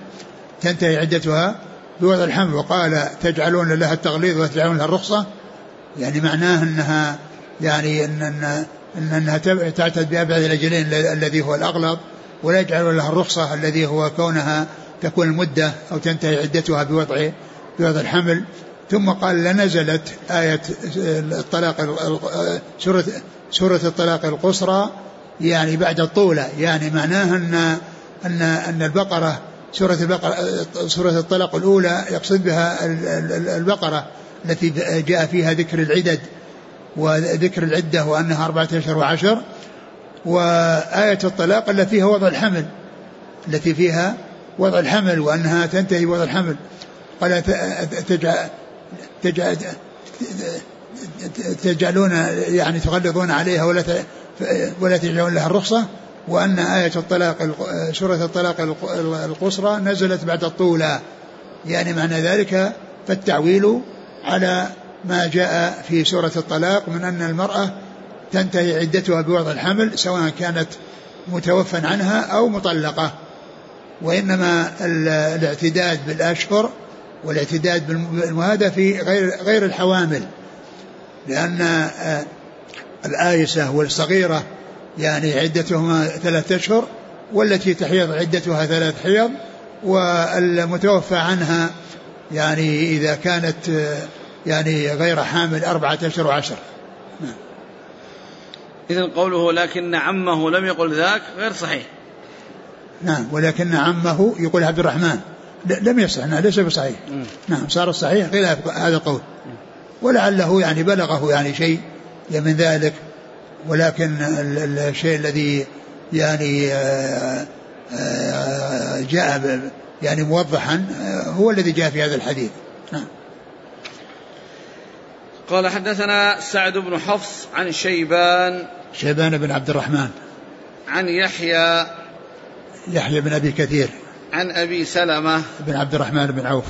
الحمل، وقال: تجعلون لها التغليظ وتجعلون لها الرخصة، يعني معناه أنها يعني أنها تعتد بأبعد الأجلين الذي هو الأغلظ، ولا يجعلون لها الرخصة الذي هو كونها تكون المدة أو تنتهي عدتها بوضع الحمل. ثم قال: لنزلت آية الطلاق سورة الطلاق القصرى يعني بعد الطولة، يعني معناه أن البقرة سورة الطلاق الأولى يقصد بها البقرة التي جاء فيها ذكر العدد وذكر العدة وأنها 14 و10، وآية الطلاق التي فيها وضع الحمل وأنها تنتهي بوضع الحمل. قال: تجعلون يعني تغلظون عليها ولا تجعلون لها الرخصة، وأن آية سورة الطلاق القصرى نزلت بعد الطولة، يعني معنى ذلك فالتعويل على ما جاء في سورة الطلاق من أن المرأة تنتهي عدتها بوضع الحمل سواء كانت متوفى عنها أو مطلقة، وإنما الاعتداد بالأشهر والاعتداد بالمهادة في غير الحوامل، لأن الآيسة والصغيرة يعني عدتهما 3 أشهر، والتي تحيض عدتها 3 حيض، والمتوفى عنها يعني إذا كانت يعني غير حامل 4 أشهر و10. إذن قوله لكن عمه لم يقل ذاك غير صحيح. نعم. ولكن عمه يقول عبد الرحمن لم يصح، ليس بصحيح. نعم. صار الصحيح خلاف هذا القول، ولعله يعني بلغه يعني شيء من ذلك، ولكن الشيء الذي يعني جاء يعني موضحا هو الذي جاء في هذا الحديث. نعم. قال حدثنا سعد بن حفص عن شيبان بن عبد الرحمن عن يحيى بن أبي كثير عن أبي سلمة بن عبد الرحمن بن عوف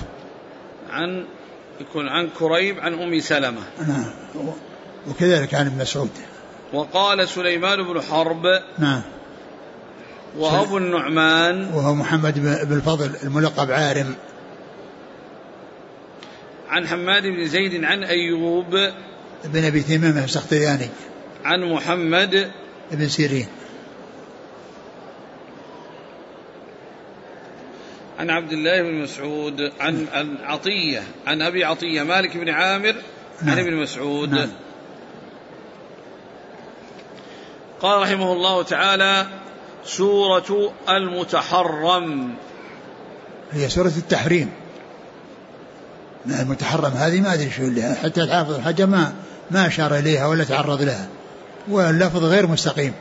عن كريب عن أم سلمة. نعم. وكذلك عن ابن مسعود. وقال سليمان بن حرب. نعم. وأبو النعمان وهو محمد بن الفضل الملقب عارم. عن حماد بن زيد عن أيوب بن أبي تميمة السختياني عن محمد بن سيرين عن عبد الله بن مسعود عن عطية عن أبي عطية مالك بن عامر. نعم. عن ابن مسعود. نعم. قال رحمه الله تعالى: سورة المتحرم هي سورة التحريم. المتحرم هذه ما أدري شو اللي حتى الحافظ الحجر ما أشار إليها ولا تعرض لها، واللفظ غير مستقيم.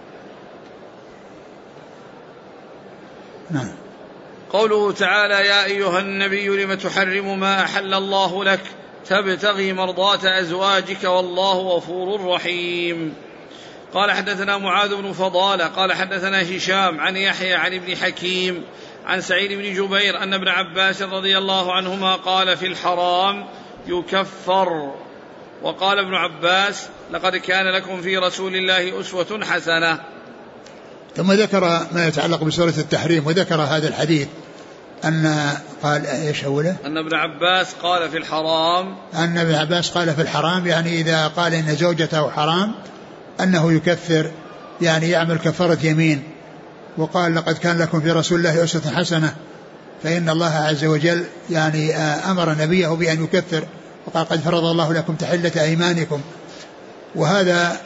نعم. قوله تعالى: يا أيها النبي لم تحرم ما أحل الله لك تبتغي مرضات أزواجك والله غفور رحيم. قال حدثنا معاذ بن فضالة قال حدثنا هشام عن يحيى عن ابن حكيم عن سعيد بن جبير أن ابن عباس رضي الله عنهما قال: في الحرام يكفر. وقال ابن عباس: لقد كان لكم في رسول الله أسوة حسنة. ثم ذكر ما يتعلق بسورة التحريم، وذكر هذا الحديث أن قال إيش أوله؟ أن ابن عباس قال في الحرام، أن ابن عباس قال في الحرام، يعني إذا قال إن زوجته حرام أنه يكفر، يعني يعمل كفارة يمين. وقال: لقد كان لكم في رسول الله أسوة حسنة، فإن الله عز وجل يعني أمر نبيه بأن يكفر، وقال: قد فرض الله لكم تحلة أيمانكم. وهذا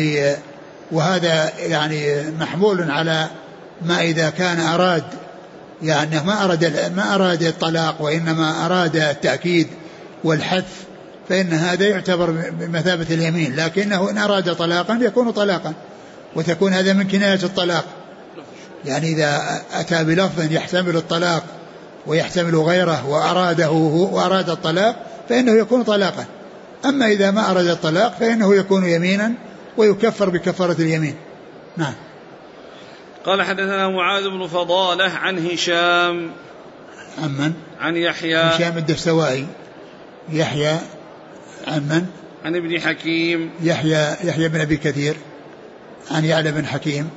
يعني محمول على ما إذا كان أراد، يعني ما أراد الطلاق وإنما أراد التأكيد والحث، فإن هذا يعتبر بمثابة اليمين. لكنه إن أراد طلاقا يكون طلاقا، وتكون هذا من كناية الطلاق. يعني إذا أتى بلفظ يحتمل الطلاق ويحتمل غيره وأراد الطلاق فإنه يكون طلاقا. أما إذا ما أراد الطلاق فإنه يكون يمينا ويكفر بكفارة اليمين. نعم. قال حدثنا معاذ بن فضالة عن هشام عن من؟ عن يحيى هشام الدستوائي. يحيى عن من؟ عن ابن حكيم يحيى بن أبي كثير عن يعلى بن حكيم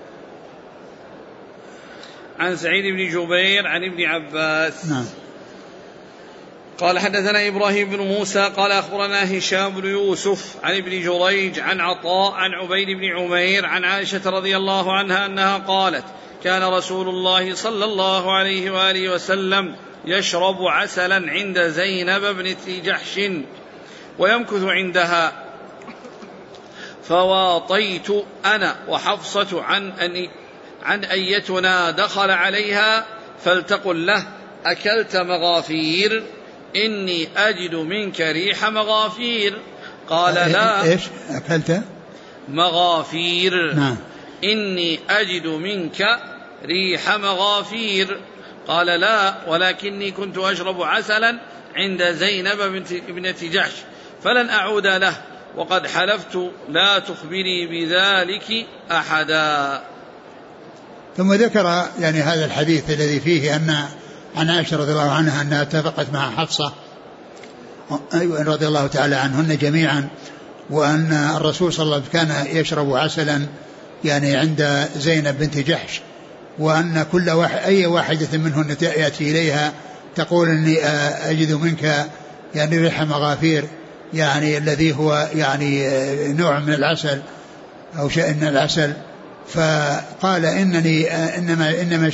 عن سعيد بن جبير عن ابن عباس. نعم. قال حدثنا إبراهيم بن موسى قال أخبرنا هشام بن يوسف عن ابن جريج عن عطاء عن عبيد بن عمير عن عائشة رضي الله عنها أنها قالت: كان رسول الله صلى الله عليه وآله وسلم يشرب عسلا عند زينب بنت جحش ويمكث عندها، فواطيت أنا وحفصة عن أيتنا دخل عليها فلتقل له: أكلت مغافير؟ إني أجد منك ريح مغافير. قال: لا. إيش أكلت؟ مغافير. نعم. إني أجد منك ريح مغافير. قال: لا، ولكني كنت أشرب عسلا عند زينب بنت جحش فلن أعود له، وقد حلفت لا تخبري بذلك أحدا. ثم ذكر يعني هذا الحديث الذي فيه أن عن عائشة رضي الله عنها أنها اتفقت مع حفصة رضي الله تعالى عنهن جميعا، وأن الرسول صلى الله عليه وسلم كان يشرب عسلا يعني عند زينب بنت جحش، وأن كل أي واحدة منهن يأتي إليها تقول: إني أجد منك يعني ريح مغافير، يعني الذي هو يعني نوع من العسل أو شيء من العسل. فقال: إنما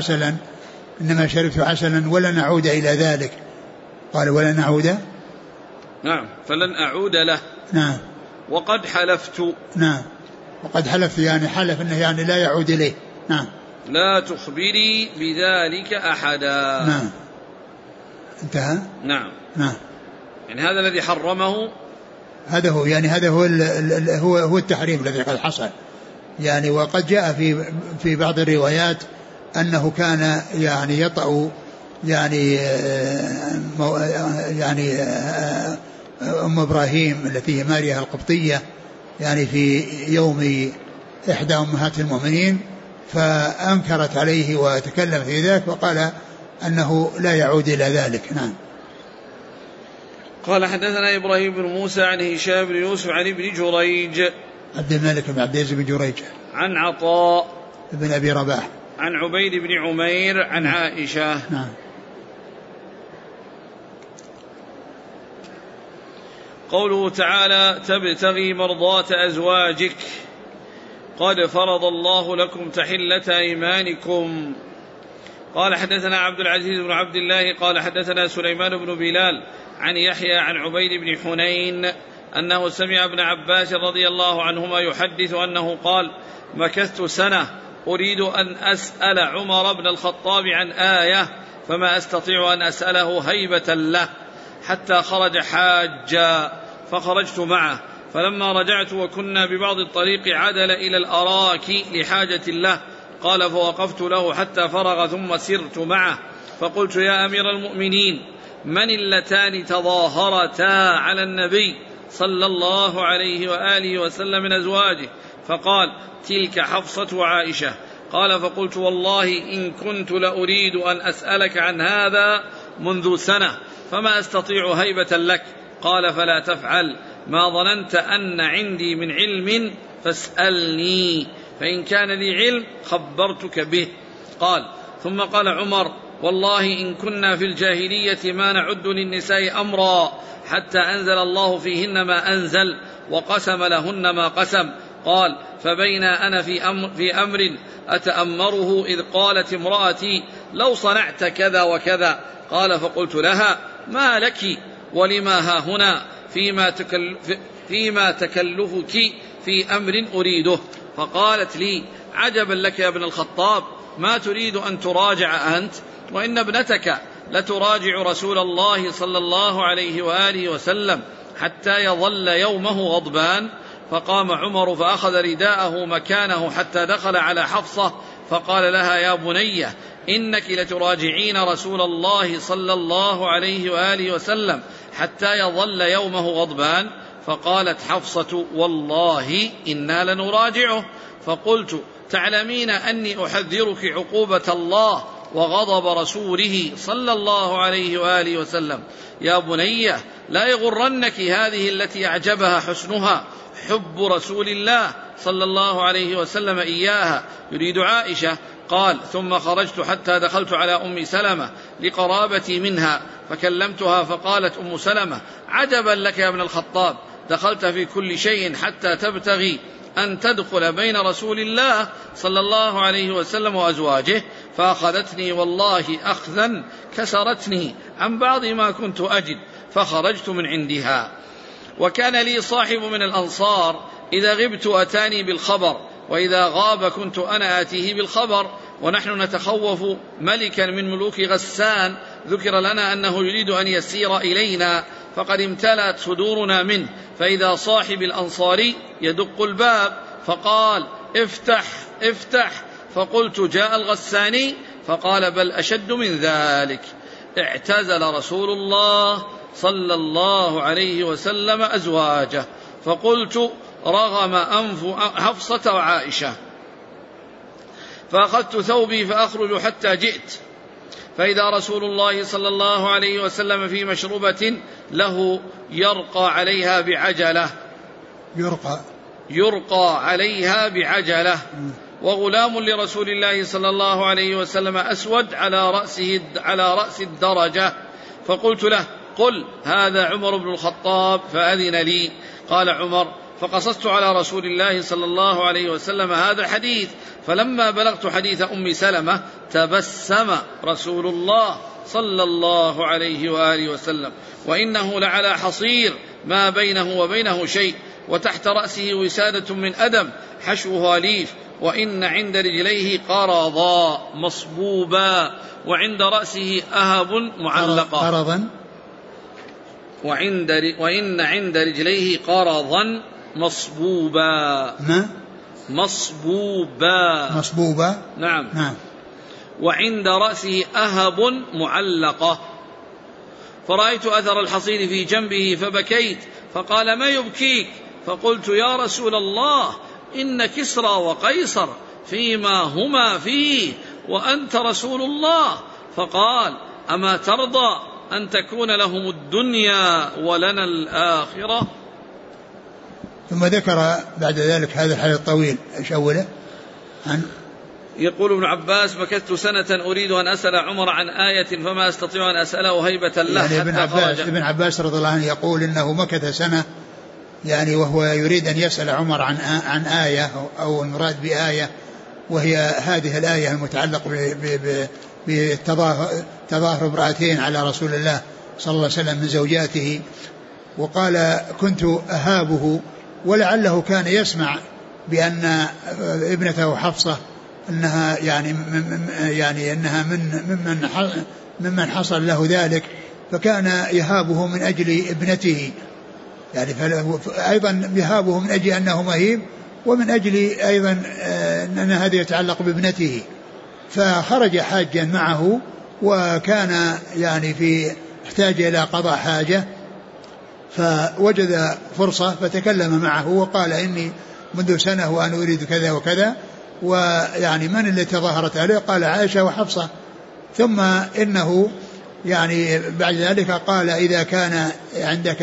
شربت عسلا ولن أعود إلى ذلك. قال: ولن أعود؟ نعم. فلن أعود له. نعم. وقد حلفت. نعم. وقد حلفت يعني حلف أنه يعني لا يعود إليه. نعم. لا تخبري بذلك أحدا. نعم. انتهى. نعم. نعم. يعني هذا الذي حرمه، هذا هو يعني هذا هو التحريم الذي قد حصل يعني. وقد جاء في بعض الروايات أنه كان يعني يطأ يعني أم إبراهيم التي هي ماريا القبطية يعني في يوم إحدى أمهات المؤمنين، فأنكرت عليه وتكلم في ذلك وقال أنه لا يعود إلى ذلك. نعم. قال حدثنا إبراهيم بن موسى عن هشام بن يوسف عن ابن جريج عبد الملك بن عبد العزيز بن جريج عن عطاء بن أبي رباح عن عبيد بن عمير عن عائشة. نعم. قوله تعالى تبتغي مرضات أزواجك قد فرض الله لكم تحلة أيمانكم. قال حدثنا عبد العزيز بن عبد الله قال حدثنا سليمان بن بلال عن يحيى عن عبيد بن حنين أنه سمع ابن عباس رضي الله عنهما يحدث أنه قال مكثت سنة أريد أن أسأل عمر بن الخطاب عن آية فما أستطيع أن أسأله هيبة له حتى خرج حاجا فخرجت معه، فلما رجعت وكنا ببعض الطريق عدل إلى الأراك لحاجة له، قال فوقفت له حتى فرغ ثم سرت معه فقلت يا أمير المؤمنين من اللتان تظاهرتا على النبي صلى الله عليه وآله وسلم من أزواجه؟ فقال تلك حفصة وعائشة. قال فقلت والله إن كنت لأريد أن أسألك عن هذا منذ سنة فما أستطيع هيبة لك. قال فلا تفعل، ما ظننت أن عندي من علم فاسألني فإن كان لي علم خبرتك به. قال ثم قال عمر والله إن كنا في الجاهلية ما نعد للنساء أمرا حتى أنزل الله فيهن ما أنزل وقسم لهن ما قسم. قال فبينا أنا في أمر أتأمره إذ قالت امرأتي لو صنعت كذا وكذا. قال فقلت لها ما لك ولما ها هنا فيما تكلفك في أمر أريده؟ فقالت لي عجبا لك يا ابن الخطاب، ما تريد أن تراجع أنت وإن ابنتك لتراجع رسول الله صلى الله عليه وآله وسلم حتى يظل يومه غضبان. فقام عمر فأخذ رداءه مكانه حتى دخل على حفصة فقال لها يا بنية إنك لتراجعين رسول الله صلى الله عليه وآله وسلم حتى يظل يومه غضبان. فقالت حفصة والله إنا لنراجعه. فقلت تعلمين أني أحذرك عقوبة الله وغضب رسوله صلى الله عليه وآله وسلم. يا بنية لا يغرنك هذه التي أعجبها حسنها حب رسول الله صلى الله عليه وسلم إياها، يريد عائشة. قال ثم خرجت حتى دخلت على أم سلمة لقرابتي منها فكلمتها فقالت أم سلمة عجبا لك يا ابن الخطاب، دخلت في كل شيء حتى تبتغي أن تدخل بين رسول الله صلى الله عليه وسلم وأزواجه. فأخذتني والله أخذا كسرتني عن بعض ما كنت أجد فخرجت من عندها. وكان لي صاحب من الأنصار إذا غبت أتاني بالخبر وإذا غاب كنت أنا آتيه بالخبر، ونحن نتخوف ملكا من ملوك غسان ذكر لنا أنه يريد أن يسير إلينا فقد امتلأت صدورنا منه، فإذا صاحب الأنصاري يدق الباب فقال افتح افتح، فقلت جاء الغساني؟ فقال بل أشد من ذلك. اعتزل رسول الله صلى الله عليه وسلم أزواجه، فقلت رغم أنف حفصة وعائشة، فأخذت ثوبي فأخرج حتى جئت فإذا رسول الله صلى الله عليه وسلم في مشروبة له يرقى عليها بعجلة يرقى عليها بعجلة، وغلام لرسول الله صلى الله عليه وسلم أسود على رأس الدرجة، فقلت له قل هذا عمر بن الخطاب فأذن لي. قال عمر فقصصت على رسول الله صلى الله عليه وسلم هذا الحديث، فلما بلغت حديث أم سلمة تبسم رسول الله صلى الله عليه وآله وسلم وإنه لعلى حصير ما بينه وبينه شيء، وتحت رأسه وسادة من أدم حشوها ليف، وإن عند رجليه قرضا مصبوبا، وعند رأسه أهب معلقا وإن عند رجليه قرضا مصبوبا مصبوبا نعم. وعند رأسه أهب معلقة. فرأيت أثر الحصير في جنبه فبكيت، فقال: ما يبكيك؟ فقلت: يا رسول الله، إن كسرى وقيصر فيما هما فيه وأنت رسول الله. فقال: أما ترضى أن تكون لهم الدنيا ولنا الآخرة؟ ثم ذكر بعد ذلك هذا الحديث الطويل. ايش اوله؟ يقول ابن عباس: مكثت سنة أريد أن أسأل عمر عن آية فما أستطيع أن أسأله هيبة له، يعني حتى ابن عباس رضي الله عنه يقول إنه مكث سنة، يعني وهو يريد أن يسأل عمر عن آية أو المراد بآية، وهي هذه الآية المتعلق بتظاهر امرأتين على رسول الله صلى الله عليه وسلم من زوجاته. وقال: كنت أهابه، ولعله كان يسمع بأن ابنته حفصة أنها يعني أنها ممن حصل له ذلك، فكان يهابه من أجل ابنته، يعني أيضا يهابه من أجل أنه مهيب، ومن أجل أيضا أن هذا يتعلق بابنته. فخرج حاجا معه، وكان يعني احتاج إلى قضاء حاجة، فوجد فرصة فتكلم معه وقال: إني منذ سنة وأنا أريد كذا وكذا، ويعني من اللي تظاهرت عليه؟ قال: عائشة وحفصة. ثم إنه يعني بعد ذلك قال: إذا كان عندك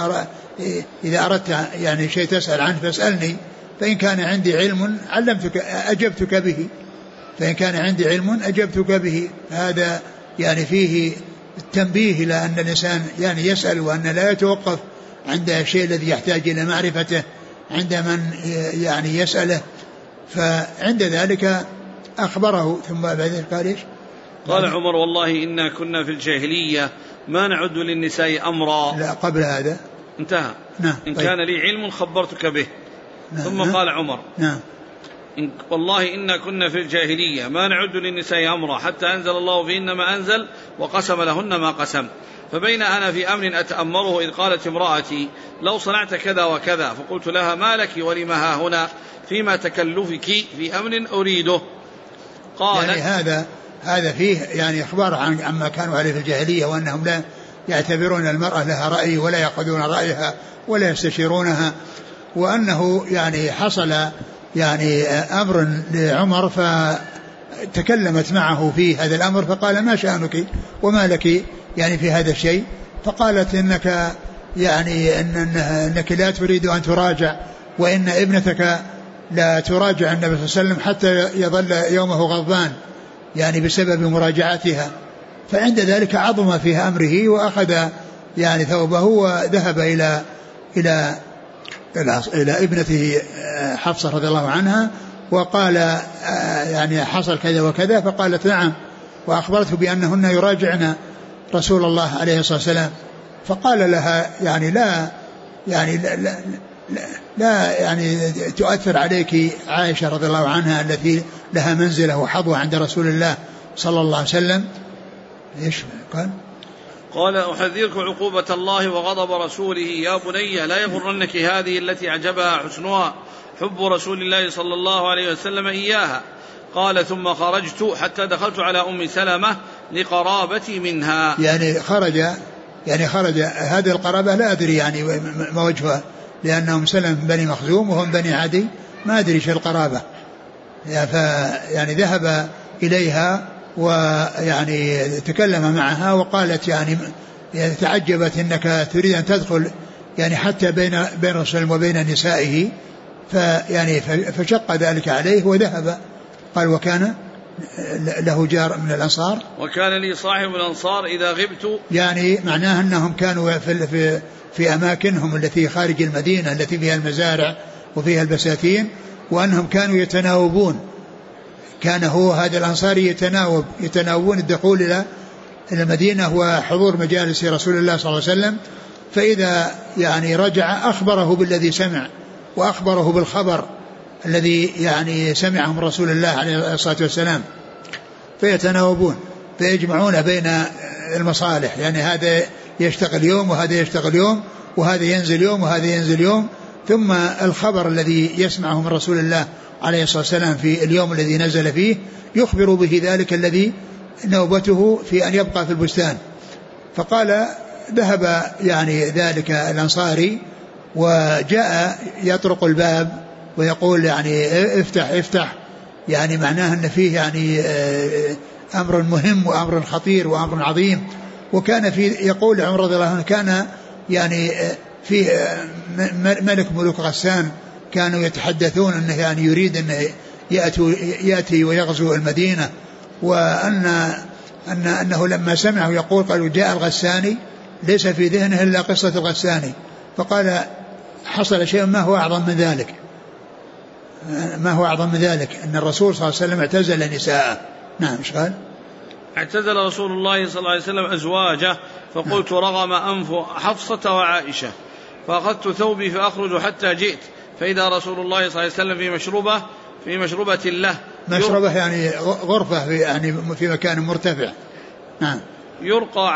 إذا أردت يعني شيء تسأل عنه فاسألني، فإن كان عندي علم أجبتك به، فإن كان عندي علم أجبتك به. هذا يعني فيه التنبيه إلى أن الإنسان يعني يسأل، وأن لا يتوقف عند الشيء الذي يحتاج إلى معرفته عند من يعني يسأله. فعند ذلك أخبره. ثم بعد ذلك قال: إيش؟ قال عمر: والله إنا كنا في الجاهلية ما نعد للنساء أمرا. لا، قبل هذا انتهى. نعم. إن كان لي علم خبرتك به. نعم. ثم قال عمر: نعم. والله إنا كنا في الجاهلية ما نعد للنساء أمرا حتى أنزل الله فيهن ما أنزل وقسم لهن ما قسم. فبين أنا في أمر أتأمره إذ قالت امرأتي: لو صنعت كذا وكذا. فقلت لها: ما لك ولم ها هنا فيما تكلفك في أمر أريده. قال: يعني هذا فيه يعني إخبار عما كانوا عليه في الجاهلية، وأنهم لا يعتبرون المرأة لها رأي ولا يأخذون رأيها ولا يستشيرونها، وأنه يعني حصل يعني أمر لعمر فتكلمت معه في هذا الأمر، فقال: ما شأنك وما لك يعني في هذا الشيء؟ فقالت: إنك يعني إنك لا تريد أن تراجع، وإن ابنتك لا تراجع النبي صلى الله عليه وسلم حتى يظل يومه غضبان يعني بسبب مراجعتها. فعند ذلك عظم فيها أمره، وأخذ يعني ثوبه وذهب إلى ابنته حفصة رضي الله عنها، وقال: يعني حصل كذا وكذا. فقالت: نعم، وأخبرته بأنهن يراجعن رسول الله عليه الصلاة والسلام. فقال لها: يعني لا يعني تؤثر عليك عائشة رضي الله عنها التي لها منزلة وحظوة عند رسول الله صلى الله عليه وسلم. إيش قال: أحذرك عقوبة الله وغضب رسوله. يا بني لا يغرنك هذه التي أعجبها حسنها حب رسول الله صلى الله عليه وسلم إياها. قال: ثم خرجت حتى دخلت على أم سلمة لقرابتي منها. يعني خرج هذه القرابة لا أدري يعني ما وجهها، لأنهم سلم بني مخزوم وهم بني عدي، ما أدري ايش القرابة. يعني ذهب إليها ويعني تكلم معها، وقالت يعني تعجبت إنك تريد أن تدخل يعني حتى بين رسول وبين نسائه، فيعني فشق ذلك عليه وذهب. قال: وكان له جار من الأنصار، وكان لي صاحب الأنصار إذا غبت، يعني معناه أنهم كانوا في أماكنهم التي خارج المدينة التي فيها المزارع وفيها البساتين، وأنهم كانوا يتناوبون. كان هو هذا الأنصاري يتناوبون الدخول إلى المدينة وحضور مجالس رسول الله صلى الله عليه وسلم. فإذا يعني رجع أخبره بالذي سمع، وأخبره بالخبر الذي يعني سمعهم رسول الله عليه الصلاة والسلام، فيتناوبون فيجمعون بين المصالح، يعني هذا يشتغل يوم وهذا يشتغل يوم، وهذا ينزل يوم وهذا ينزل يوم، ثم الخبر الذي يسمعه من رسول الله عليه الصلاة والسلام في اليوم الذي نزل فيه يخبر به ذلك الذي نوبته في أن يبقى في البستان. فقال ذهب يعني ذلك الأنصاري وجاء يطرق الباب ويقول يعني افتح يعني معناه أن فيه يعني أمر مهم وأمر خطير وأمر عظيم. وكان في يقول عمر رضي الله عنه كان يعني في ملك ملوك غسان كانوا يتحدثون أنه يعني يريد أن يأتي ويغزو المدينة، أنه لما سمعه يقول قالوا جاء الغساني ليس في ذهنه إلا قصة الغساني، فقال حصل شيء ما هو أعظم من ذلك أن الرسول صلى الله عليه وسلم اعتزل نساءه. نعم إيش قال؟ اعتزل رسول الله صلى الله عليه وسلم أزواجه فقلت رغم أنف حفصة وعائشة فأخذت ثوبي فأخرج حتى جئت فإذا رسول الله صلى الله عليه وسلم في مشربة له، مشربة يعني غرفة يعني في مكان مرتفع. نعم. يرقى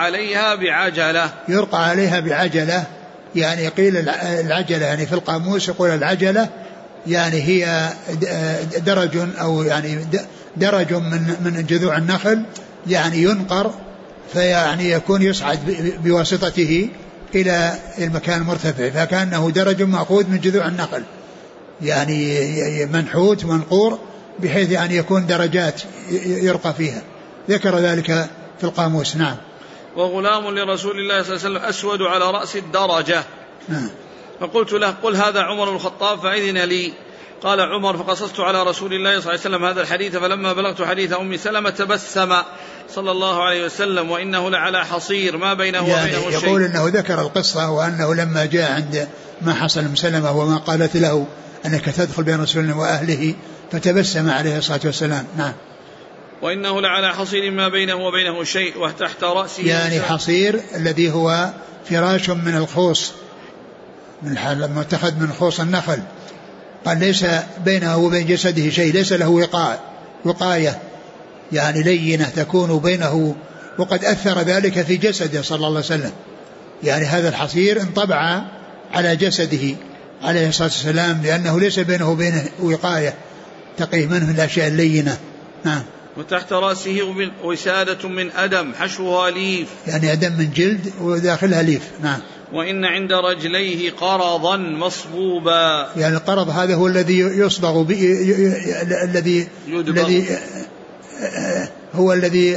عليها بعجلة يعني قيل العجلة يعني في القاموس يقول العجلة يعني هي درج أو يعني درج من جذوع النخل يعني ينقر فيعني يكون يصعد بواسطته إلى المكان المرتفع، فكأنه درج مأخوذ من جذوع النخل يعني منحوت منقور بحيث يعني يكون درجات يرقى فيها، ذكر ذلك في القاموس. نعم. وغلام لرسول الله صلى الله عليه وسلم أسود على رأس الدرجة. نعم. فقلت له قل هذا عمر بن الخطاب فأذن لي. قال عمر فقصصت على رسول الله صلى الله عليه وسلم هذا الحديث فلما بلغت حديث أم سلمة تبسم صلى الله عليه وسلم وإنه لعلى حصير ما بينه يعني وبينه الشيء. يقول أنه ذكر القصة وأنه لما جاء عند ما حصل أم سلمة وما قالت له أنك تدخل بين رسول الله وأهله فتبسم عليه الصلاة والسلام. نعم. وإنه لعلى حصير ما بينه وبينه شيء وتحت رأسه يعني حصير الذي هو فراش من الخوص متخذ من خوص النخل، قال ليس بينه وبين جسده شيء، ليس له وقاية يعني لينة تكون بينه، وقد أثر ذلك في جسده صلى الله عليه وسلم، يعني هذا الحصير انطبع على جسده عليه الصلاة والسلام لأنه ليس بينه وبينه وقاية تقيه منه الأشياء اللينة. نعم. وتحت رأسه وسادة من أدم حشوها ليف، يعني أدم من جلد وداخلها ليف. نعم. وإن عند رجليه قرضا مصبوبا، يعني القرض هذا هو الذي يصبغ الذي هو الذي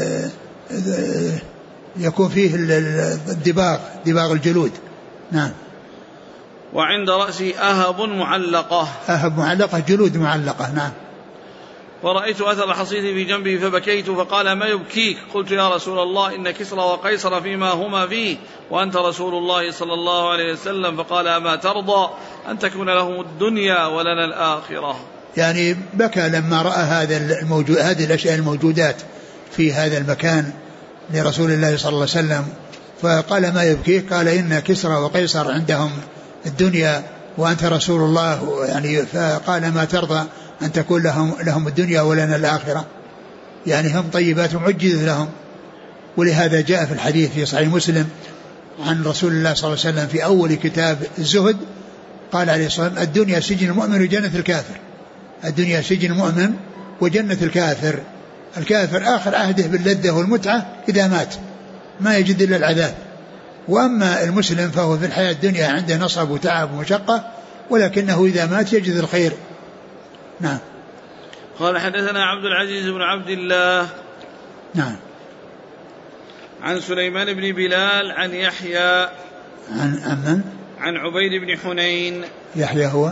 يكون فيه دباغ الجلود. نعم. وعند رأسه أهب معلقة جلود معلقة. نعم. فرأيت أثر الحصير في جنبه فبكيت فقال ما يبكيك؟ قلت يا رسول الله إن كسرى وقيصر فيما هما فيه وأنت رسول الله صلى الله عليه وسلم. فقال أما ترضى أن تكون لهم الدنيا ولنا الآخرة؟ يعني بكى لما رأى هذه الأشياء الموجودات في هذا المكان لرسول الله صلى الله عليه وسلم، فقال ما يبكيك؟ قال إن كسرى وقيصر عندهم الدنيا وأنت رسول الله، يعني فقال ما ترضى أن تكون لهم الدنيا ولنا الآخرة، يعني هم طيبات معجزة لهم. ولهذا جاء في الحديث في صحيح مسلم عن رسول الله صلى الله عليه وسلم في أول كتاب الزهد قال عليه الصلاة والسلام الدنيا سجن المؤمن وجنة الكافر. الدنيا سجن المؤمن وجنة الكافر. الكافر آخر عهده باللذة والمتعة إذا مات ما يجد إلا العذاب، وأما المسلم فهو في الحياة الدنيا عنده نصب وتعب ومشقة ولكنه إذا مات يجد الخير. نعم. قال حدثنا عبد العزيز بن عبد الله. نعم. عن سليمان بن بلال عن يحيى عن من؟ عن عبيد بن حنين. يحيى هو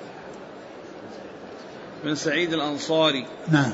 بن سعيد الأنصاري. نعم.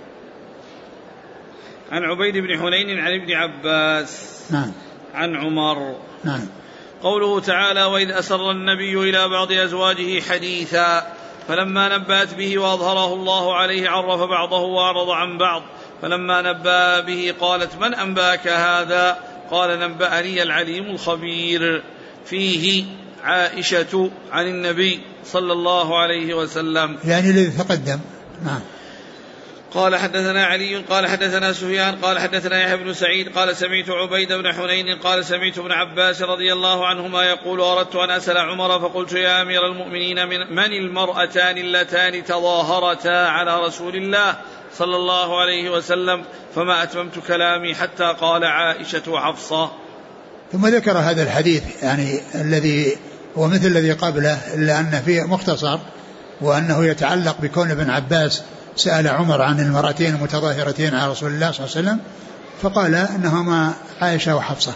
عن عبيد بن حنين عن ابن عباس. نعم. عن عمر. نعم. قوله تعالى وإذ أسر النبي إلى بعض أزواجه حديثا فلما نبأت به وأظهره الله عليه عرف بعضه وأعرض عن بعض فلما نبأ به قالت من أنبأك هذا؟ قال نبأني العليم الخبير. فيه عائشة عن النبي صلى الله عليه وسلم، يعني الذي تقدم. نعم. قال حدثنا علي قال حدثنا سفيان قال حدثنا يحيى بن سعيد قال سمعت عبيد بن حنين قال سمعت ابن عباس رضي الله عنهما يقول أردت أن أسأل عمر فقلت يا أمير المؤمنين من المرأتان اللتان تظاهرتا على رسول الله صلى الله عليه وسلم فما أتممت كلامي حتى قال عائشة وحفصة. ثم ذكر هذا الحديث يعني الذي هو مثل الذي قبله إلا أن فيه مختصر، وأنه يتعلق بكون ابن عباس سأل عمر عن المرأتين المتظاهرتين على رسول الله صلى الله عليه وسلم فقال أنهما عائشة وحفصة.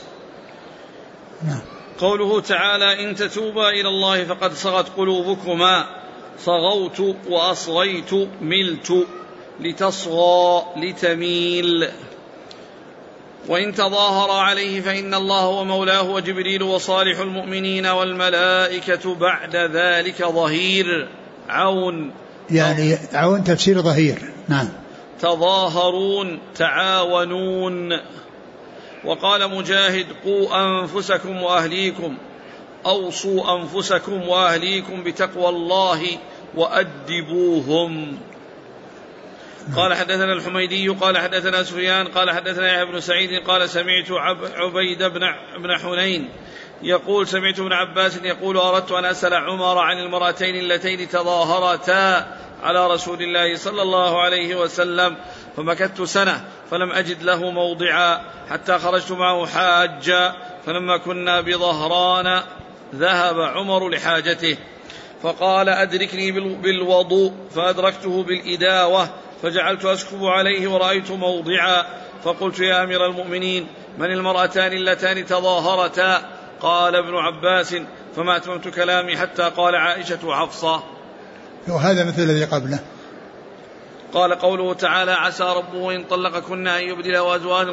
نعم. قوله تعالى إن تتوبا إلى الله فقد صغت قلوبكما، صغوت وأصغيت ملت، لتصغى لتميل. وإن تظاهر عليه فإن الله ومولاه وجبريل وصالح المؤمنين والملائكة بعد ذلك ظهير. عون يعني عون تفسير ظهير. نعم. تظاهرون تعاونون. وقال مجاهد قوا أنفسكم وأهليكم، أوصوا أنفسكم وأهليكم بتقوى الله وأدبوهم. قال حدثنا الحميدي قال حدثنا سفيان قال حدثنا يحيى بن سعيد قال سمعت عبيد بن حنين يقول سمعت ابن عباس يقول أردت أن أسأل عمر عن المرأتين اللتين تظاهرتا على رسول الله صلى الله عليه وسلم، فمكثت سنة فلم أجد له موضعا حتى خرجت معه حاجا، فلما كنا بظهران ذهب عمر لحاجته فقال أدركني بالوضوء، فأدركته بالإداوة فجعلت أسكب عليه ورأيت موضعا، فقلت يا أمير المؤمنين من المرأتان اللتان تظاهرتا؟ قال ابن عباس فما أتممت كلامي حتى قال عائشة وحفصة. وهذا مثل الذي قبله. قال قوله تعالى عسى ربه إن طلقكن أن يبدله أزواجا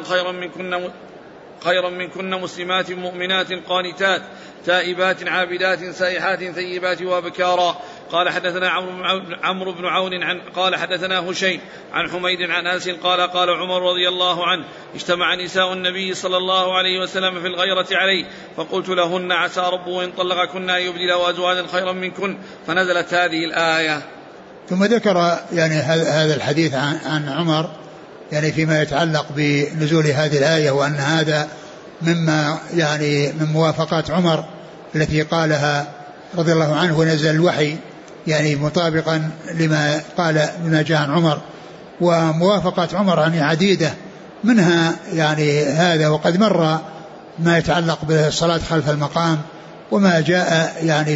خيرا منكن مسلمات مؤمنات قانتات تائبات عابدات سائحات ثيبات وابكارا. قال حدثنا عمرو بن عون قال حدثنا هشيم عن حميد عن أنس قال عمر رضي الله عنه اجتمع نساء النبي صلى الله عليه وسلم في الغيرة عليه، فقلت لهن عسى ربه إن طلقكن أن يبدله أزواجا خيرا منكن، فنزلت هذه الآية. ثم ذكر يعني هذا الحديث عن عمر يعني فيما يتعلق بنزول هذه الآية، وأن هذا مما يعني من موافقات عمر التي قالها رضي الله عنه ونزل الوحي يعني مطابقا لما قال بما جاء عن عمر. وموافقات عمر يعني عديدة، منها يعني هذا، وقد مر ما يتعلق بالصلاة خلف المقام، وما جاء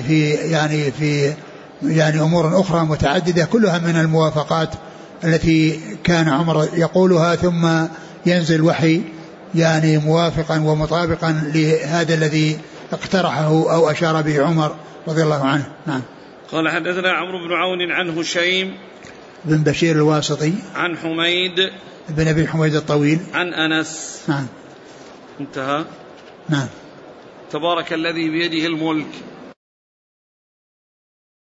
يعني أمور أخرى متعددة كلها من الموافقات التي كان عمر يقولها، ثم ينزل وحي يعني موافقا ومطابقا لهذا الذي اقترحه أو أشار به عمر رضي الله عنه. نعم. قال حدثنا عمرو بن عون عن هشيم بن بشير الواسطي عن حميد بن أبي حميد الطويل عن أنس. نعم. انتهى. نعم. تبارك الذي بيده الملك